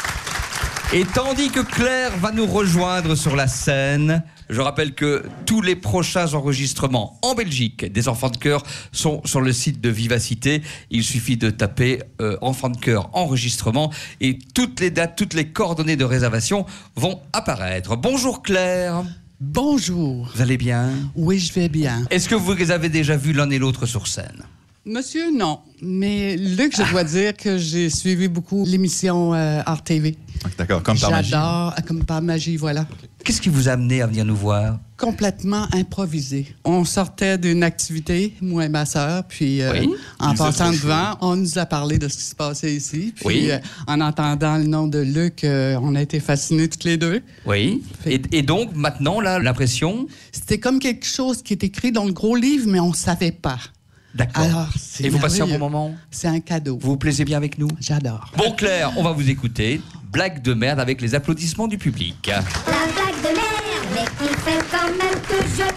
[SPEAKER 9] Et tandis que Claire va nous rejoindre sur la scène, je rappelle que tous les prochains enregistrements en Belgique des Enfants de Cœur sont sur le site de Vivacité. Il suffit de taper Enfants de Cœur enregistrement et toutes les dates, toutes les coordonnées de réservation vont apparaître. Bonjour Claire.
[SPEAKER 2] Bonjour.
[SPEAKER 9] Vous allez bien?
[SPEAKER 2] Oui, je vais bien.
[SPEAKER 9] Est-ce que vous les avez déjà vus l'un et l'autre sur scène?
[SPEAKER 2] Monsieur, non. Mais Luc, je dois dire que j'ai suivi beaucoup l'émission Art TV.
[SPEAKER 7] D'accord, comme par magie.
[SPEAKER 2] J'adore, comme par magie, voilà.
[SPEAKER 9] Qu'est-ce qui vous a amené à venir nous voir?
[SPEAKER 2] Complètement improvisé. On sortait d'une activité, moi et ma sœur, puis en passant devant, on nous a parlé de ce qui se passait ici. Puis en entendant le nom de Luc, on a été fascinés toutes les deux.
[SPEAKER 9] Oui. Et donc, maintenant, là, l'impression?
[SPEAKER 2] C'était comme quelque chose qui est écrit dans le gros livre, mais on ne savait pas.
[SPEAKER 9] D'accord.
[SPEAKER 2] Alors,
[SPEAKER 9] et vous passez un bon moment?
[SPEAKER 2] C'est un cadeau.
[SPEAKER 9] Vous vous plaisez bien avec nous?
[SPEAKER 2] J'adore.
[SPEAKER 9] Bon, Claire, on va vous écouter. Blague de merde avec les applaudissements du public.
[SPEAKER 21] La blague de merde, mais qui fait quand même toujours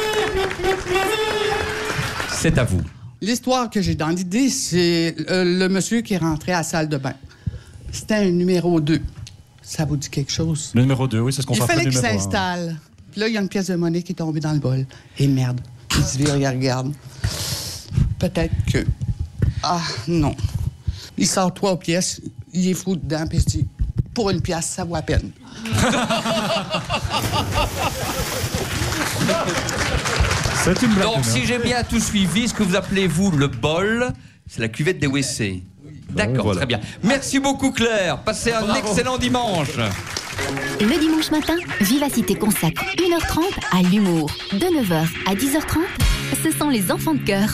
[SPEAKER 21] plaisir.
[SPEAKER 9] C'est à vous.
[SPEAKER 2] L'histoire que j'ai dans l'idée, c'est le monsieur qui est rentré à la salle de bain. C'était un numéro 2. Ça vous dit quelque chose?
[SPEAKER 3] Le numéro 2, oui, c'est ce qu'on fait.
[SPEAKER 2] Il fallait qu'il s'installe. Puis là, il y a une pièce de monnaie qui est tombée dans le bol. Et merde, il se vire, il regarde. Peut-être que... Ah, non. Il sort 3 pièces, il est fou dedans, puis il se dit, pour 1 pièce, ça vaut à peine.
[SPEAKER 3] C'est une blague.
[SPEAKER 9] Donc, si j'ai bien tout suivi, ce que vous appelez, vous, le bol, c'est la cuvette des WC. D'accord,
[SPEAKER 7] voilà.
[SPEAKER 9] Très bien. Merci beaucoup, Claire. Passez un excellent dimanche.
[SPEAKER 8] Le dimanche matin, Vivacité consacre 1h30 à l'humour. De 9h à 10h30, ce sont les Enfants de Cœur.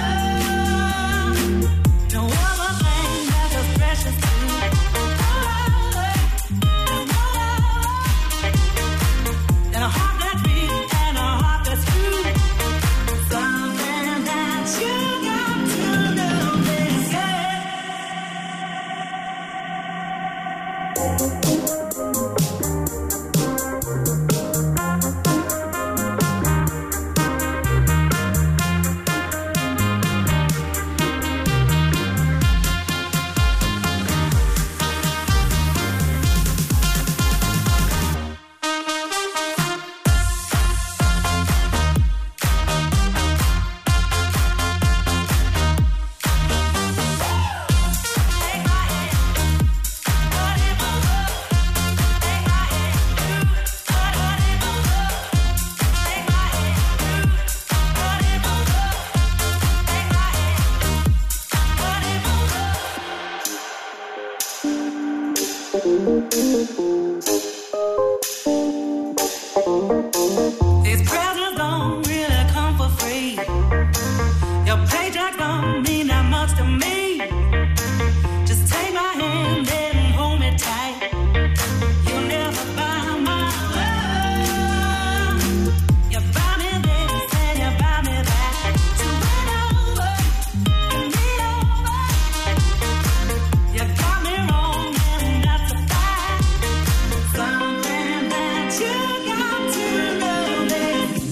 [SPEAKER 21] No other thing that's as precious to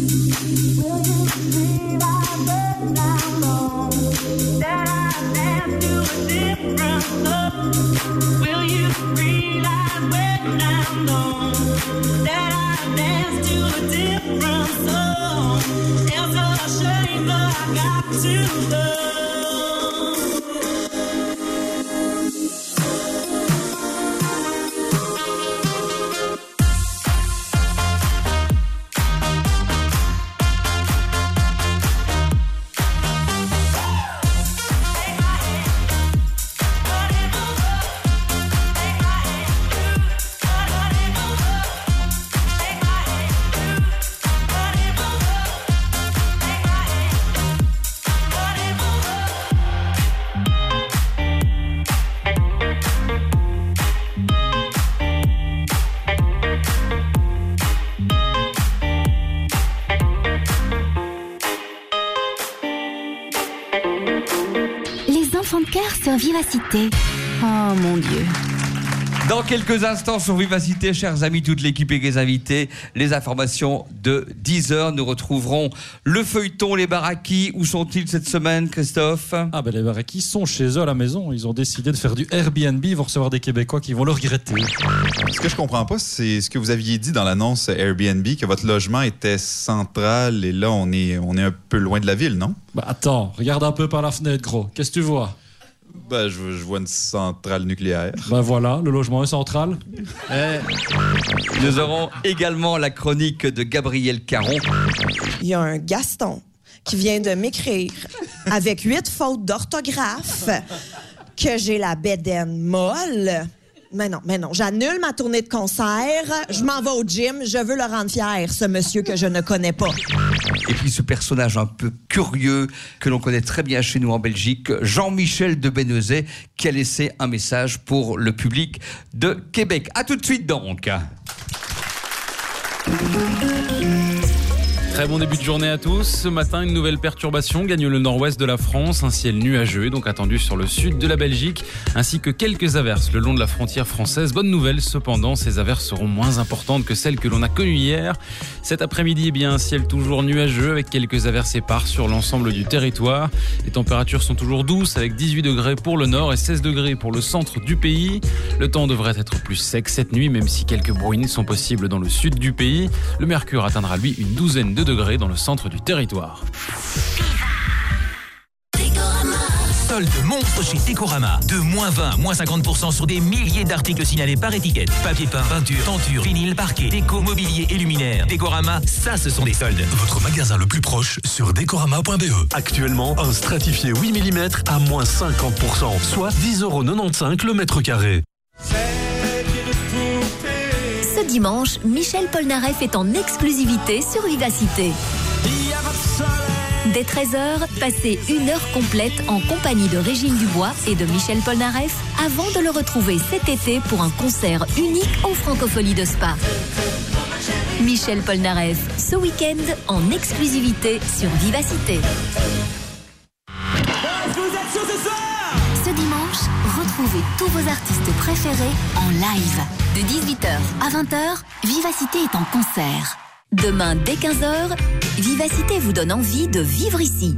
[SPEAKER 8] Sur Vivacité. Oh mon Dieu.
[SPEAKER 9] Dans quelques instants sur Vivacité, chers amis, toute l'équipe et les invités, les informations de 10h. Nous retrouverons le feuilleton, les Barakis. Où sont-ils cette semaine, Christophe ?
[SPEAKER 3] Ah ben les Barakis sont chez eux à la maison. Ils ont décidé de faire du Airbnb. Ils vont recevoir des Québécois qui vont le regretter.
[SPEAKER 7] Ce que je comprends pas, c'est ce que vous aviez dit dans l'annonce Airbnb, que votre logement était central et là, on est un peu loin de la ville, non?
[SPEAKER 3] Bah attends, regarde un peu par la fenêtre, gros. Qu'est-ce que tu vois ?
[SPEAKER 7] Ben, je vois une centrale nucléaire.
[SPEAKER 3] Ben voilà, le logement est central.
[SPEAKER 9] Nous aurons également la chronique de Gabriel Caron.
[SPEAKER 15] Il y a un Gaston qui vient de m'écrire avec 8 fautes d'orthographe que j'ai la bédaine molle. Mais non, j'annule ma tournée de concert, je m'en vais au gym, je veux le rendre fier, ce monsieur que je ne connais pas.
[SPEAKER 9] Et puis ce personnage un peu curieux que l'on connaît très bien chez nous en Belgique, Jean-Michel de Bennezet, qui a laissé un message pour le public de Québec. À tout de suite donc.
[SPEAKER 19] Très bon début de journée à tous. Ce matin, une nouvelle perturbation gagne le nord-ouest de la France. Un ciel nuageux est donc attendu sur le sud de la Belgique, ainsi que quelques averses le long de la frontière française. Bonne nouvelle, cependant, ces averses seront moins importantes que celles que l'on a connues hier. Cet après-midi, un ciel toujours nuageux avec quelques averses éparses sur l'ensemble du territoire. Les températures sont toujours douces avec 18 degrés pour le nord et 16 degrés pour le centre du pays. Le temps devrait être plus sec cette nuit, même si quelques bruines sont possibles dans le sud du pays. Le mercure atteindra lui une douzaine de degrés dans le centre du territoire.
[SPEAKER 20] Solde monstre chez Décorama. De -20 à -50% sur des milliers d'articles signalés par étiquette. Papier peint, peinture, tenture, vinyle, parquet, déco, mobilier et luminaire. Décorama, ça ce sont des soldes.
[SPEAKER 11] Votre magasin le plus proche sur decorama.be. Actuellement, un stratifié 8 mm à -50%, soit 10,95 € le mètre carré.
[SPEAKER 8] Ce dimanche, Michel Polnareff est en exclusivité sur Vivacité. Dès 13h, passez 1 heure complète en compagnie de Régine Dubois et de Michel Polnareff avant de le retrouver cet été pour un concert unique aux Francopholies de Spa. Michel Polnareff, ce week-end en exclusivité sur Vivacité. Ce dimanche, retrouvez tous vos artistes préférés en live. De 18h à 20h, Vivacité est en concert. Demain, dès 15h, Vivacité vous donne envie de vivre ici.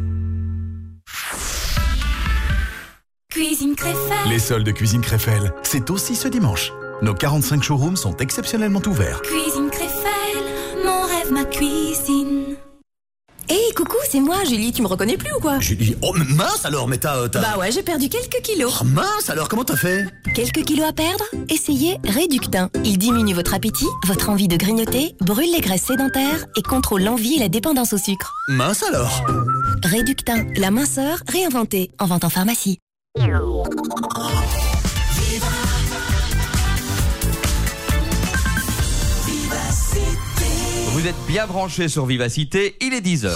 [SPEAKER 11] Cuisine Créfelle. Les soldes de Cuisine Créfelle, c'est aussi ce dimanche. Nos 45 showrooms sont exceptionnellement ouverts.
[SPEAKER 22] Cuisine Créfelle, mon rêve, ma cuisine.
[SPEAKER 12] Hé, coucou, c'est moi, Julie, tu me reconnais plus ou quoi?
[SPEAKER 23] Julie, oh mince alors, mais t'as...
[SPEAKER 12] Bah ouais, j'ai perdu quelques kilos.
[SPEAKER 23] Oh mince alors, comment t'as fait?
[SPEAKER 12] Quelques kilos à perdre? Essayez Réductin. Il diminue votre appétit, votre envie de grignoter, brûle les graisses sédentaires et contrôle l'envie et la dépendance au sucre.
[SPEAKER 23] Mince alors.
[SPEAKER 12] Réductin, la minceur réinventée, en vente en pharmacie.
[SPEAKER 9] Vous êtes bien branchés sur Vivacité, il est 10h.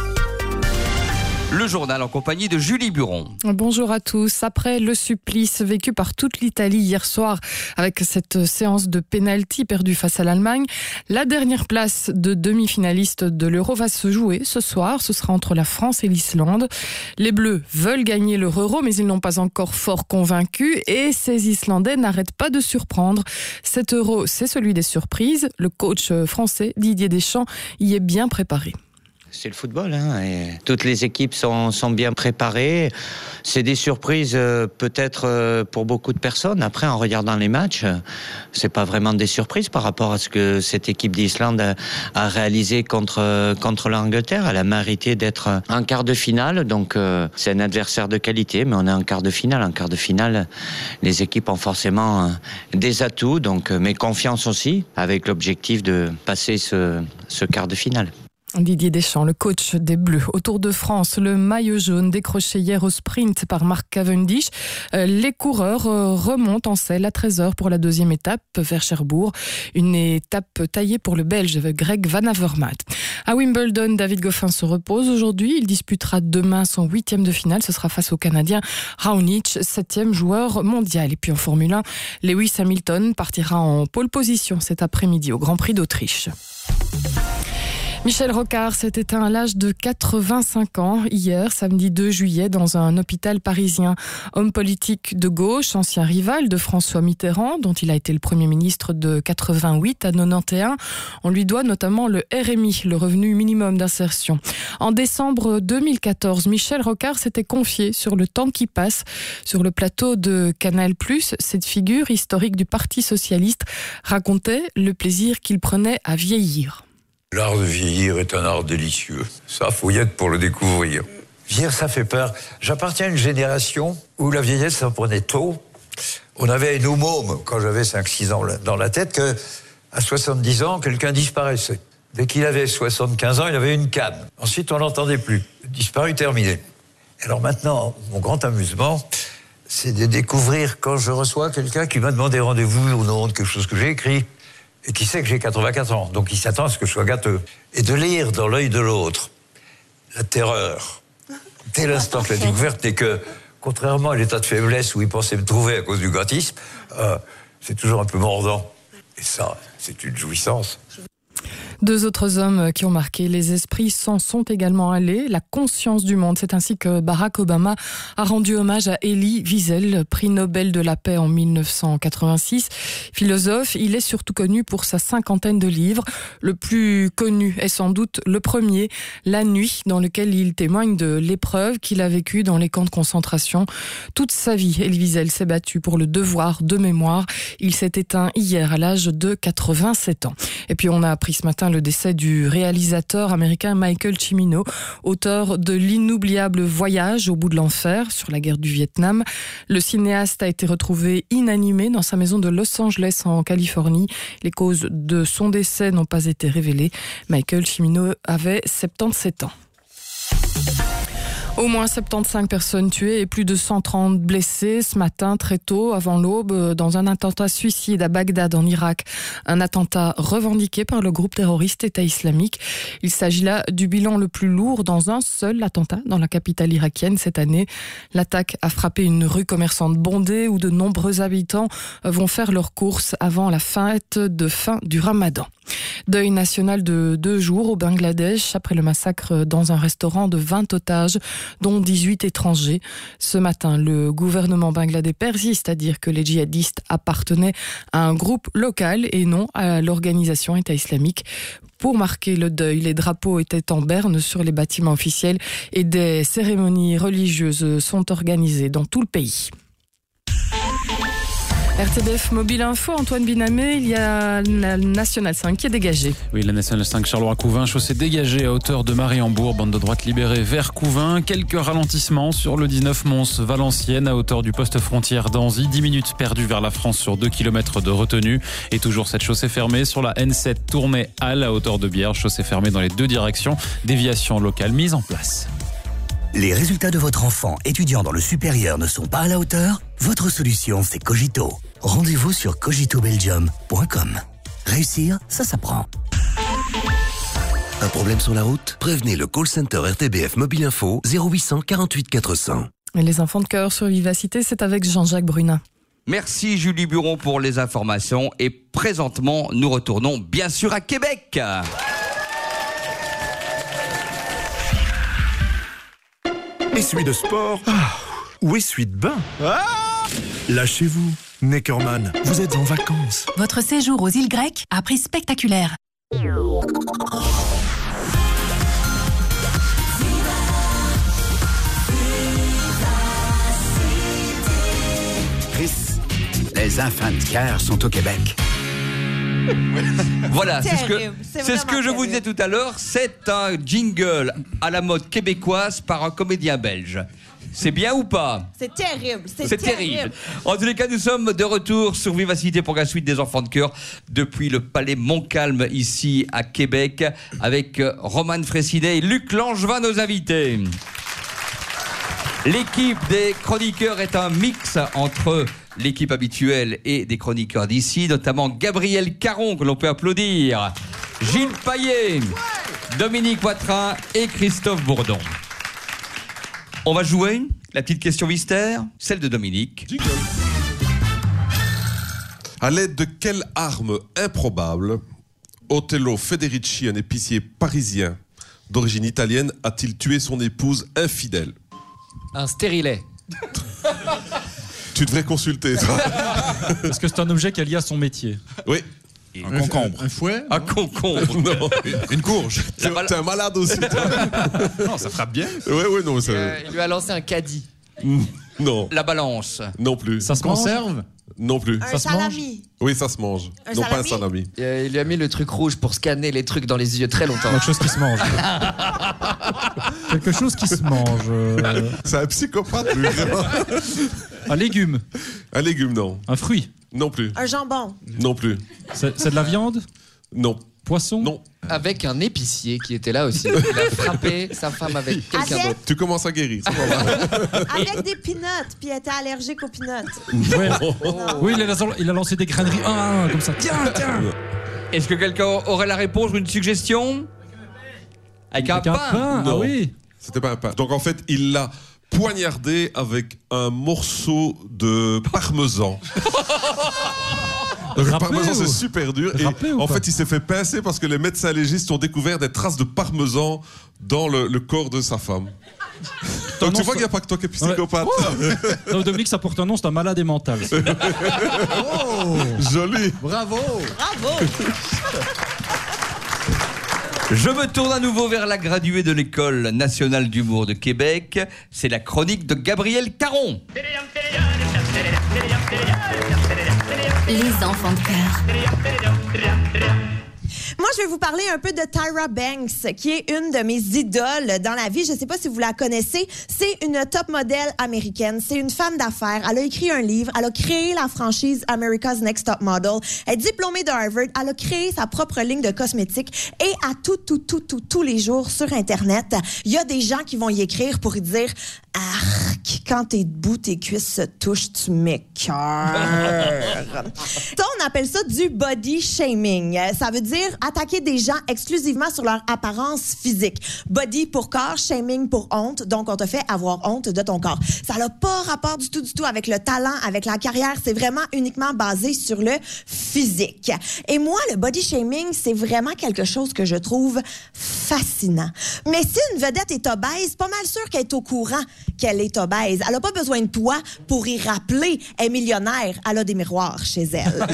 [SPEAKER 9] Le journal en compagnie de Julie Buron.
[SPEAKER 24] Bonjour à tous. Après le supplice vécu par toute l'Italie hier soir avec cette séance de pénalty perdue face à l'Allemagne, la dernière place de demi-finaliste de l'Euro va se jouer ce soir. Ce sera entre la France et l'Islande. Les Bleus veulent gagner l'Euro, mais ils n'ont pas encore fort convaincu et ces Islandais n'arrêtent pas de surprendre. Cet Euro, c'est celui des surprises. Le coach français Didier Deschamps y est bien préparé.
[SPEAKER 4] c'est le football, hein, et toutes les équipes sont bien préparées. C'est des surprises peut-être pour beaucoup de personnes. Après, en regardant les matchs, c'est pas vraiment des surprises par rapport à ce que cette équipe d'Islande a réalisé contre l'Angleterre. Elle a mérité d'être en quart de finale, donc c'est un adversaire de qualité, mais on est en quart de finale. En quart de finale, les équipes ont forcément des atouts, donc mais confiance aussi, avec l'objectif de passer ce quart de finale.
[SPEAKER 24] Didier Deschamps, le coach des Bleus. Au Tour de France, le maillot jaune décroché hier au sprint par Mark Cavendish. Les coureurs remontent en selle à 13h pour la deuxième étape vers Cherbourg. Une étape taillée pour le Belge Greg Van Avermaet. À Wimbledon, David Goffin se repose aujourd'hui. Il disputera demain son 8e de finale. Ce sera face au Canadien Raonic, 7e joueur mondial. Et puis en Formule 1, Lewis Hamilton partira en pole position cet après-midi au Grand Prix d'Autriche. Michel Rocard s'est éteint à l'âge de 85 ans hier, samedi 2 juillet, dans un hôpital parisien. Homme politique de gauche, ancien rival de François Mitterrand, dont il a été le Premier ministre de 88 à 91. On lui doit notamment le RMI, le revenu minimum d'insertion. En décembre 2014, Michel Rocard s'était confié sur le temps qui passe sur le plateau de Canal+. Cette figure historique du Parti socialiste racontait le plaisir qu'il prenait à vieillir.
[SPEAKER 6] L'art de vieillir est un art délicieux. Ça, faut y être pour le découvrir.
[SPEAKER 10] Vieillir, ça fait peur. J'appartiens à une génération où la vieillesse, ça prenait tôt. On avait nos mômes, quand j'avais 5-6 ans dans la tête, que à 70 ans, quelqu'un disparaissait. Dès qu'il avait 75 ans, il avait une canne. Ensuite, on l'entendait plus. Disparu, terminé. Alors maintenant, mon grand amusement, c'est de découvrir quand je reçois quelqu'un qui m'a demandé rendez-vous au nom de quelque chose que j'ai écrit, et qui sait que j'ai 84 ans, donc il s'attend à ce que je sois gâteux. Et de lire dans l'œil de l'autre la terreur, dès l'instant que la découverte n'est que, contrairement à l'état de faiblesse où il pensait me trouver à cause du gratisme, c'est toujours un peu mordant. Et ça, c'est une jouissance.
[SPEAKER 24] Deux autres hommes qui ont marqué les esprits s'en sont également allés. La conscience du monde, c'est ainsi que Barack Obama a rendu hommage à Elie Wiesel, prix Nobel de la paix en 1986. Philosophe, il est surtout connu pour sa 50aine de livres. Le plus connu est sans doute le premier, La Nuit, dans lequel il témoigne de l'épreuve qu'il a vécue dans les camps de concentration. Toute sa vie, Elie Wiesel s'est battu pour le devoir de mémoire. Il s'est éteint hier à l'âge de 87 ans. Et puis on a appris ce matin le décès du réalisateur américain Michael Cimino, auteur de l'inoubliable Voyage au bout de l'enfer sur la guerre du Vietnam. Le cinéaste a été retrouvé inanimé dans sa maison de Los Angeles en Californie. Les causes de son décès n'ont pas été révélées. Michael Cimino avait 77 ans. Au moins 75 personnes tuées et plus de 130 blessées ce matin très tôt avant l'aube dans un attentat suicide à Bagdad en Irak. Un attentat revendiqué par le groupe terroriste État islamique. Il s'agit là du bilan le plus lourd dans un seul attentat dans la capitale irakienne cette année. L'attaque a frappé une rue commerçante bondée où de nombreux habitants vont faire leurs courses avant la fête de fin du Ramadan. Deuil national de 2 jours au Bangladesh après le massacre dans un restaurant de 20 otages, dont 18 étrangers. Ce matin, le gouvernement bangladais persiste à dire que les djihadistes appartenaient à un groupe local et non à l'organisation État islamique. Pour marquer le deuil, les drapeaux étaient en berne sur les bâtiments officiels et des cérémonies religieuses sont organisées dans tout le pays. RTBF Mobile Info, Antoine Binamé, il y a la Nationale 5 qui est dégagée.
[SPEAKER 19] Oui, la Nationale 5 Charleroi-Couvain, chaussée dégagée à hauteur de Mariembourg, bande de droite libérée vers Couvain. Quelques ralentissements sur le 19 Mons-Valenciennes à hauteur du poste frontière d'Anzy. 10 minutes perdues vers la France sur 2 km de retenue. Et toujours cette chaussée fermée sur la N7 Tournai-Halle à hauteur de Bière. Chaussée fermée dans les 2 directions. Déviation locale mise en place.
[SPEAKER 23] Les résultats de votre enfant étudiant dans le supérieur ne sont pas à la hauteur? Votre solution, c'est Cogito. Rendez-vous sur cogitobelgium.com. Réussir, ça s'apprend. Un problème sur la route? Prévenez le call center RTBF Mobile Info 0800 48 400.
[SPEAKER 24] Et les enfants de cœur sur Vivacité, c'est avec Jean-Jacques Brunin.
[SPEAKER 9] Merci Julie Buron pour les informations. Et présentement, nous retournons bien sûr à Québec.
[SPEAKER 18] Essuie de sport ou essuie de bain. Lâchez-vous, Neckerman, vous êtes en vacances.
[SPEAKER 25] Votre séjour aux îles grecques a prix spectaculaire.
[SPEAKER 5] les enfants de cœur sont au Québec.
[SPEAKER 9] Voilà, c'est ce
[SPEAKER 15] Terrible,
[SPEAKER 9] que je
[SPEAKER 15] vraiment
[SPEAKER 9] vous disais tout à l'heure. C'est un jingle à la mode québécoise par un comédien belge. C'est bien ou pas?
[SPEAKER 15] C'est terrible,
[SPEAKER 9] C'est terrible. En tous les cas, nous sommes de retour sur Vivacité pour la suite des enfants de cœur depuis le Palais Montcalm ici à Québec avec Romane Fressinet et Luc Langevin, nos invités. L'équipe des chroniqueurs est un mix entre l'équipe habituelle et des chroniqueurs d'ici, notamment Gabriel Caron, que l'on peut applaudir, Gilles Payet, Dominique Poitrin et Christophe Bourdon. On va jouer la petite question mystère, celle de Dominique.
[SPEAKER 13] À l'aide de quelle arme improbable Otello Federici, un épicier parisien d'origine italienne, a-t-il tué son épouse infidèle?
[SPEAKER 1] Un stérilet.
[SPEAKER 13] Tu devrais consulter, toi.
[SPEAKER 3] Parce que c'est un objet qui est lié à son métier.
[SPEAKER 13] Oui.
[SPEAKER 7] Un concombre.
[SPEAKER 13] Un fouet?
[SPEAKER 9] Un concombre.
[SPEAKER 13] Non.
[SPEAKER 7] Une courge.
[SPEAKER 13] T'es un malade aussi, toi.
[SPEAKER 7] Non, ça frappe bien.
[SPEAKER 13] Ouais, non.
[SPEAKER 1] Il lui a lancé un caddie.
[SPEAKER 13] Non.
[SPEAKER 9] La balance.
[SPEAKER 13] Non plus.
[SPEAKER 3] Ça se conserve?
[SPEAKER 13] Non plus.
[SPEAKER 15] Un salami.
[SPEAKER 13] Oui, ça se mange.
[SPEAKER 15] Un
[SPEAKER 13] non,
[SPEAKER 15] salami?
[SPEAKER 13] pas un salami.
[SPEAKER 1] Il lui a mis le truc rouge pour scanner les trucs dans les yeux très longtemps.
[SPEAKER 3] Quelque chose qui se mange. Quelque chose qui se mange.
[SPEAKER 13] C'est un psychopathe, lui, vraiment.
[SPEAKER 3] Un légume.
[SPEAKER 13] Un légume, non.
[SPEAKER 3] Un fruit.
[SPEAKER 13] Non plus.
[SPEAKER 15] Un jambon.
[SPEAKER 13] Non plus.
[SPEAKER 3] C'est de la viande?
[SPEAKER 13] Non.
[SPEAKER 3] Poisson?
[SPEAKER 13] Non.
[SPEAKER 1] Avec un épicier qui était là aussi. Il a frappé sa femme avec quelqu'un d'autre.
[SPEAKER 13] Tu commences à guérir. C'est pas mal.
[SPEAKER 15] Avec des peanuts, puis elle était allergique aux peanuts.
[SPEAKER 3] Ouais. Oui, il a lancé des graineries un à un, comme ça. Tiens.
[SPEAKER 9] Est-ce que quelqu'un aurait la réponse ou une suggestion? Avec un pain.
[SPEAKER 13] Non.
[SPEAKER 3] Ah oui.
[SPEAKER 13] C'était pas un pain. Donc en fait, il l'a poignardé avec un morceau de parmesan. Donc, le parmesan, c'est super dur. Et en fait, il s'est fait pincer parce que les médecins légistes ont découvert des traces de parmesan dans le corps de sa femme. Donc tu vois qu'il n'y a pas que toi qui es psychopathe.
[SPEAKER 3] Non, Dominique, ça porte un nom, c'est un malade et mental.
[SPEAKER 13] Oh, joli.
[SPEAKER 1] Bravo.
[SPEAKER 9] Je me tourne à nouveau vers la graduée de l'École nationale d'humour de Québec. C'est la chronique de Gabriel Caron.
[SPEAKER 8] Les enfants de cœur.
[SPEAKER 15] Moi, je vais vous parler un peu de Tyra Banks, qui est une de mes idoles dans la vie. Je ne sais pas si vous la connaissez. C'est une top modèle américaine. C'est une femme d'affaires. Elle a écrit un livre. Elle a créé la franchise America's Next Top Model. Elle est diplômée de Harvard. Elle a créé sa propre ligne de cosmétiques. Et à tous les jours sur Internet, il y a des gens qui vont y écrire pour y dire « Arc, quand t'es debout, tes cuisses se touchent, tu m'écoeures. » Ça, on appelle ça du body shaming. Ça veut dire attaquer des gens exclusivement sur leur apparence physique. Body pour corps, shaming pour honte. Donc, on te fait avoir honte de ton corps. Ça n'a pas rapport du tout avec le talent, avec la carrière. C'est vraiment uniquement basé sur le physique. Et moi, le body shaming, c'est vraiment quelque chose que je trouve fascinant. Mais si une vedette est obèse, pas mal sûr qu'elle est au courant qu'elle est obèse. Elle n'a pas besoin de toi pour y rappeler. Elle est millionnaire. Elle a des miroirs chez elle.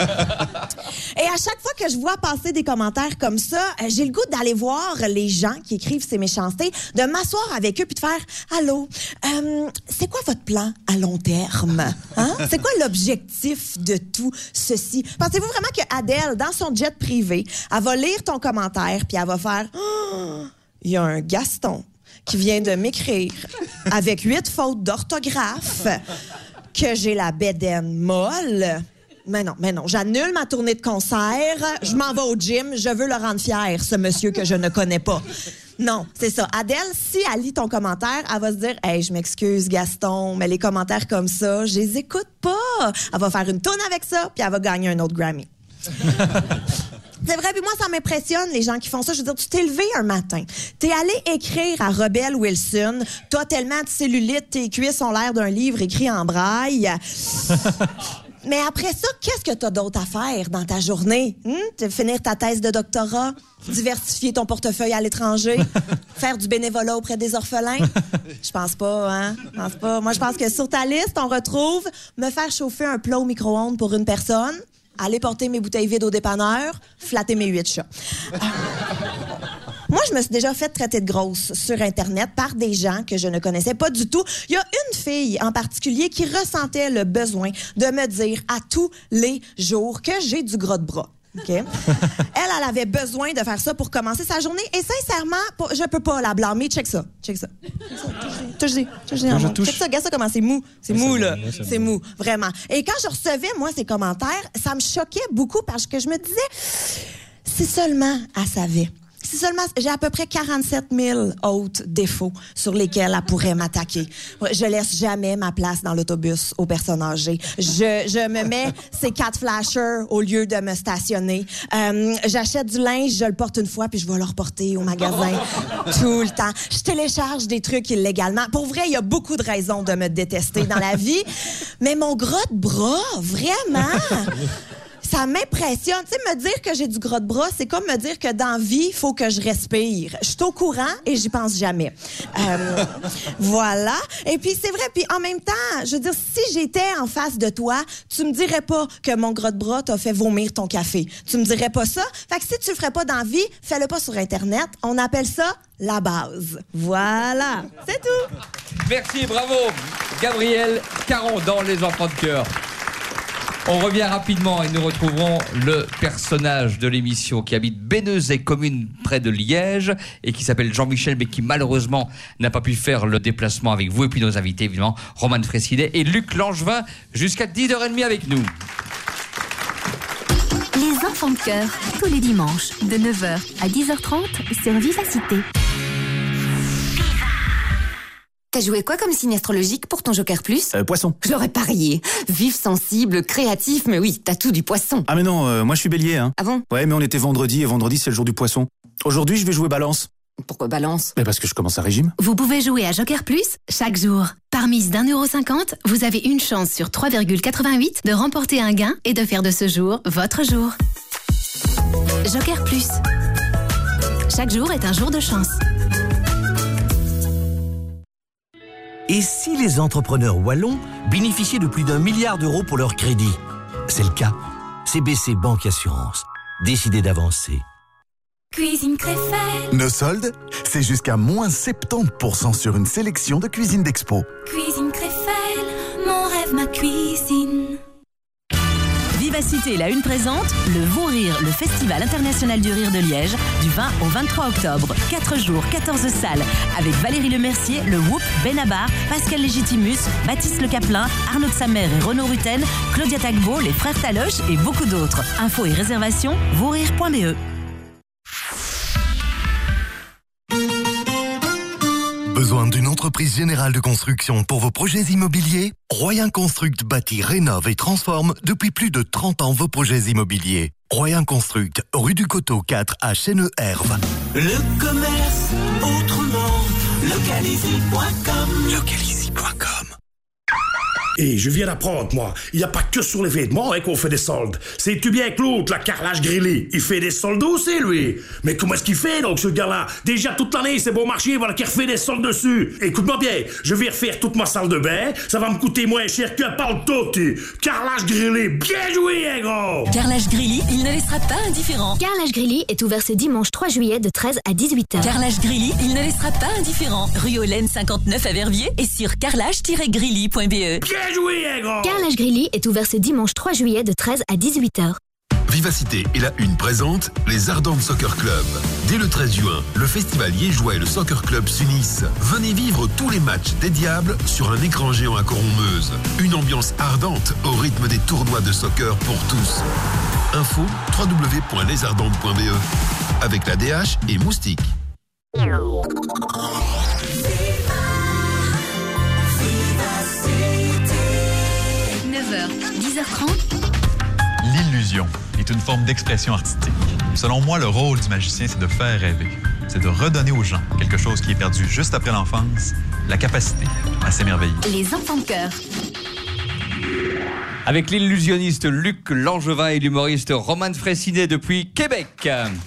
[SPEAKER 15] Et à chaque fois que je vois passer des commentaires comme ça, j'ai le goût d'aller voir les gens qui écrivent ces méchancetés, de m'asseoir avec eux puis de faire « Allô, c'est quoi votre plan à long terme? Hein? C'est quoi l'objectif de tout ceci? » Pensez-vous vraiment que Adèle, dans son jet privé, elle va lire ton commentaire puis elle va faire oh, « Il y a un Gaston qui vient de m'écrire avec 8 fautes d'orthographe que j'ai la bédaine molle. » Mais non, j'annule ma tournée de concert, je m'en vais au gym, je veux le rendre fier, ce monsieur que je ne connais pas. Non, c'est ça. Adèle, si elle lit ton commentaire, elle va se dire « Hey, je m'excuse, Gaston, mais les commentaires comme ça, je les écoute pas. » Elle va faire une tourne avec ça, puis elle va gagner un autre Grammy. C'est vrai, puis moi, ça m'impressionne, les gens qui font ça. Je veux dire, tu t'es levé un matin, t'es allé écrire à Rebelle Wilson, t'as tellement de cellulite, tes cuisses ont l'air d'un livre écrit en braille. Mais après ça, qu'est-ce que t'as d'autre à faire dans ta journée? Finir ta thèse de doctorat? Diversifier ton portefeuille à l'étranger? Faire du bénévolat auprès des orphelins? Je pense pas, hein? Je pense pas. Moi, je pense que sur ta liste, on retrouve me faire chauffer un plat au micro-ondes pour une personne, aller porter mes bouteilles vides au dépanneur, flatter mes 8 chats. Moi, je me suis déjà fait traiter de grosse sur Internet par des gens que je ne connaissais pas du tout. Il y a une fille en particulier qui ressentait le besoin de me dire à tous les jours que j'ai du gras de bras. OK? Elle avait besoin de faire ça pour commencer sa journée. Et sincèrement, je peux pas la blâmer. Check ça. Check ça. Touche. Check ça, regarde ça comment c'est mou. C'est mou, là. C'est mou, vraiment. Et quand je recevais, moi, ces commentaires, ça me choquait beaucoup parce que je me disais, si seulement elle savait. Si seulement j'ai à peu près 47 000 autres défauts sur lesquels elle pourrait m'attaquer. Je laisse jamais ma place dans l'autobus aux personnes âgées. Je me mets ces 4 flashers au lieu de me stationner. J'achète du linge, je le porte une fois puis je vais le reporter au magasin tout le temps. Je télécharge des trucs illégalement. Pour vrai, il y a beaucoup de raisons de me détester dans la vie, mais mon gras de bras, vraiment... Ça m'impressionne. Tu sais, me dire que j'ai du gras de bras, c'est comme me dire que dans la vie, il faut que je respire. Je suis au courant et j'y pense jamais. Voilà. Et puis, c'est vrai. Puis, en même temps, je veux dire, si j'étais en face de toi, tu me dirais pas que mon gras de bras t'a fait vomir ton café. Tu me dirais pas ça. Fait que si tu le ferais pas dans la vie, fais-le pas sur Internet. On appelle ça la base. Voilà. C'est tout.
[SPEAKER 9] Merci, bravo. Gabriel Caron dans Les Enfants de Cœur. On revient rapidement et nous retrouverons le personnage de l'émission qui habite Bénezet, commune près de Liège, et qui s'appelle Jean-Michel, mais qui malheureusement n'a pas pu faire le déplacement avec vous. Et puis nos invités, évidemment, Romane Fressinet et Luc Langevin, jusqu'à 10h30 avec nous.
[SPEAKER 8] Les Enfants de Cœur, tous les dimanches, de 9h à 10h30 sur Vivacité.
[SPEAKER 12] T'as joué quoi comme signe astrologique pour ton Joker Plus ?
[SPEAKER 2] Poisson.
[SPEAKER 12] Je l'aurais parié. Vif, sensible, créatif, mais oui, t'as tout du poisson.
[SPEAKER 2] Ah mais non, moi je suis bélier, hein.
[SPEAKER 12] Ah bon ?
[SPEAKER 2] Ouais, mais on était vendredi, et vendredi c'est le jour du poisson. Aujourd'hui, je vais jouer balance.
[SPEAKER 12] Pourquoi balance ?
[SPEAKER 2] Mais parce que je commence un régime.
[SPEAKER 12] Vous pouvez jouer à Joker Plus chaque jour. Par mise d'1,50 €, vous avez une chance sur 3,88 de remporter un gain et de faire de ce jour votre jour. Joker Plus. Chaque jour est un jour de chance.
[SPEAKER 23] Et si les entrepreneurs wallons bénéficiaient de plus d'1 milliard d'euros pour leur crédit ? C'est le cas. CBC Banque Assurance. Décidez d'avancer.
[SPEAKER 22] Cuisine Créfelle.
[SPEAKER 18] Nos soldes, c'est jusqu'à moins 70% sur une sélection de cuisine d'expo.
[SPEAKER 22] Cuisine Créfelle, mon rêve, ma cuisine.
[SPEAKER 14] Vivacité La Une présente le Vaux Rire, le Festival international du rire de Liège, du 20 au 23 octobre. 4 jours, 14 salles, avec Valérie Lemercier, le Whoop, Benabar, Pascal Légitimus, Baptiste Le Caplin, Arnaud de Samer et Renaud Rutten, Claudia Tagbo, les frères Taloche et beaucoup d'autres. Infos et réservations, vausrire.be.
[SPEAKER 18] Besoin d'une entreprise générale de construction pour vos projets immobiliers ? Royen Construct bâtit, rénove et transforme depuis plus de 30 ans vos projets immobiliers. Royen Construct, rue du Coteau 4 à Chêne-Herve.
[SPEAKER 21] Le commerce autrement, localizy.com.
[SPEAKER 18] Localizy.com.
[SPEAKER 16] Et je viens d'apprendre, moi, il n'y a pas que sur les vêtements qu'on fait des soldes. Sais-tu bien que l'autre, la Carrelage Grilly, il fait des soldes aussi, lui. Mais comment est-ce qu'il fait, donc, ce gars-là? Déjà, toute l'année, c'est bon marché, voilà qu'il refait des soldes dessus. Écoute-moi bien, je vais refaire toute ma salle de bain, ça va me coûter moins cher qu'un pantoute. Carrelage Grilly, bien joué, hein, gros!
[SPEAKER 14] Carrelage Grilly, il ne laissera pas indifférent.
[SPEAKER 8] Carrelage Grilly est ouvert ce dimanche 3 juillet de 13 à 18h.
[SPEAKER 14] Carrelage Grilly, il ne laissera pas indifférent. Rue Olaine 59 à Verviers et sur carrelage-grilly.be.
[SPEAKER 16] Joué, hein, gros!
[SPEAKER 8] Carrelage Grilly est ouvert ce dimanche 3 juillet de 13 à 18h.
[SPEAKER 17] Vivacité et La Une présente les Ardentes Soccer Club. Dès le 13 juin, le festival liégeois et le Soccer Club s'unissent. Venez vivre tous les matchs des Diables sur un écran géant à Coron-Meuse. Une ambiance ardente au rythme des tournois de soccer pour tous. Info www.lesardentes.be avec la DH et Moustique.
[SPEAKER 8] 10h30.
[SPEAKER 25] L'illusion est une forme d'expression artistique. Selon moi, le rôle du magicien, c'est de faire rêver. C'est de redonner aux gens quelque chose qui est perdu juste après l'enfance, la capacité à s'émerveiller.
[SPEAKER 8] Les Enfants de Cœur.
[SPEAKER 9] Avec l'illusionniste Luc Langevin et l'humoriste Romane Fressinet depuis Québec.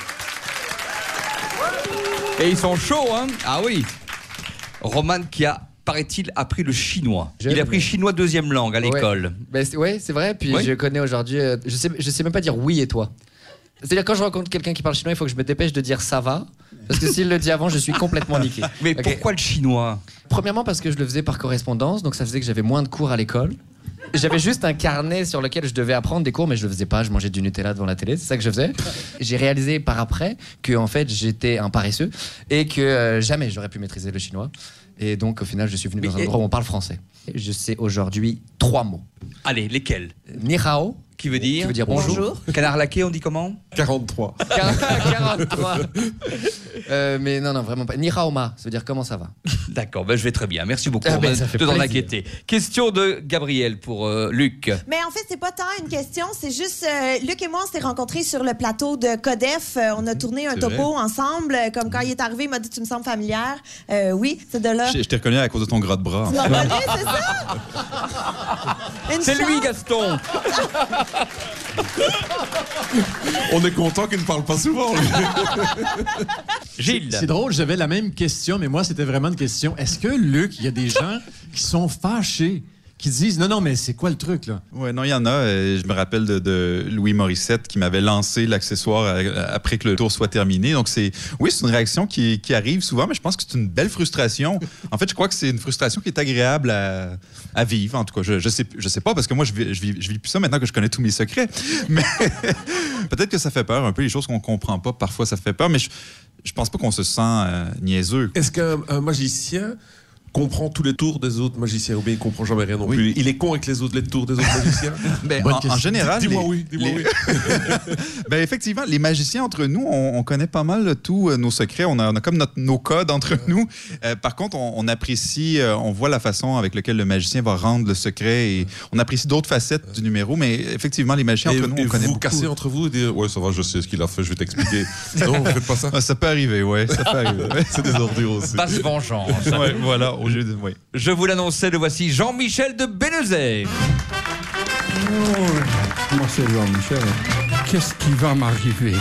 [SPEAKER 9] Et ils sont chauds, hein? Ah oui. Romane qui a, paraît-il, appris le chinois. Il a appris chinois deuxième langue à l'école.
[SPEAKER 1] Ouais, c'est vrai. Puis
[SPEAKER 9] Oui.
[SPEAKER 1] je connais aujourd'hui. Je sais même pas dire oui et toi. C'est-à-dire, quand je rencontre quelqu'un qui parle chinois, il faut que je me dépêche de dire ça va. Parce que s'il le dit avant, je suis complètement niqué.
[SPEAKER 9] Mais pourquoi le chinois?
[SPEAKER 1] Premièrement, parce que je le faisais par correspondance, donc ça faisait que j'avais moins de cours à l'école. J'avais juste un carnet sur lequel je devais apprendre des cours, mais je le faisais pas. Je mangeais du Nutella devant la télé, c'est ça que je faisais. J'ai réalisé par après que en fait j'étais un paresseux et que jamais j'aurais pu maîtriser le chinois. Et donc au final, je suis venu dans un endroit où on parle français. Et je sais aujourd'hui 3 mots.
[SPEAKER 9] Allez, lesquels?
[SPEAKER 1] Ni hao,
[SPEAKER 9] qui veut dire
[SPEAKER 1] bonjour.
[SPEAKER 9] Canard laqué, on dit comment?
[SPEAKER 13] 43.
[SPEAKER 1] 43. Mais non, vraiment pas. Ni hao ma, ça veut dire comment ça va.
[SPEAKER 9] D'accord, je vais très bien. Merci beaucoup.
[SPEAKER 1] Ah ben, ça fait
[SPEAKER 9] de t'en
[SPEAKER 1] plaisir.
[SPEAKER 9] inquiéter. Question de Gabriel pour Luc.
[SPEAKER 15] Mais en fait, c'est pas tant une question, c'est juste Luc et moi, on s'est rencontrés sur le plateau de Codef. On a tourné un
[SPEAKER 7] C'est
[SPEAKER 15] topo ensemble. Comme quand il est arrivé, il m'a dit tu me sembles familière. Oui, c'est de là.
[SPEAKER 7] Je t'ai reconnu à cause de ton gras de bras.
[SPEAKER 15] Tu l'as reconnu, c'est ça?
[SPEAKER 9] C'est lui, Gaston.
[SPEAKER 13] On est content qu'il ne parle pas souvent, lui.
[SPEAKER 9] Gilles.
[SPEAKER 4] C'est drôle, j'avais la même question, mais moi, c'était vraiment une question. Est-ce que, Luc, il y a des gens qui sont fâchés, qui disent non, mais c'est quoi le truc, là?
[SPEAKER 7] Ouais, non, il y en a. Je me rappelle de Louis Morissette qui m'avait lancé l'accessoire après que le tour soit terminé. Donc, c'est une réaction qui arrive souvent, mais je pense que c'est une belle frustration. En fait, je crois que c'est une frustration qui est agréable à vivre. En tout cas, je sais pas, parce que moi, je vis plus ça maintenant que je connais tous mes secrets. Mais peut-être que ça fait peur un peu, les choses qu'on comprend pas. Parfois, ça fait peur, mais je pense pas qu'on se sent niaiseux.
[SPEAKER 13] Est-ce qu'un magicien comprend tous les tours des autres magiciens ou bien il comprend jamais rien non plus? Il est con avec les tours des autres magiciens?
[SPEAKER 7] Ben, en général,
[SPEAKER 13] dis-moi oui.
[SPEAKER 7] Ben, effectivement, les magiciens entre nous, on connaît pas mal tous nos secrets. On a comme nos codes entre nous. Par contre, on apprécie, on voit la façon avec laquelle le magicien va rendre le secret et on apprécie d'autres facettes du numéro. Mais effectivement, les magiciens entre nous, on connaît
[SPEAKER 13] vous
[SPEAKER 7] beaucoup.
[SPEAKER 13] cassez entre vous et dire ouais, ça va, je sais ce qu'il a fait, je vais t'expliquer. Non, vous faites pas ça?
[SPEAKER 7] Ça peut arriver, ouais. Ça peut arriver.
[SPEAKER 13] C'est des ordures aussi.
[SPEAKER 9] Basse vengeance.
[SPEAKER 7] Ouais, voilà.
[SPEAKER 9] Je vous l'annonçais, le voici, Jean-Michel de Bénezet.
[SPEAKER 6] Moi, c'est Jean-Michel. Qu'est-ce qui va m'arriver?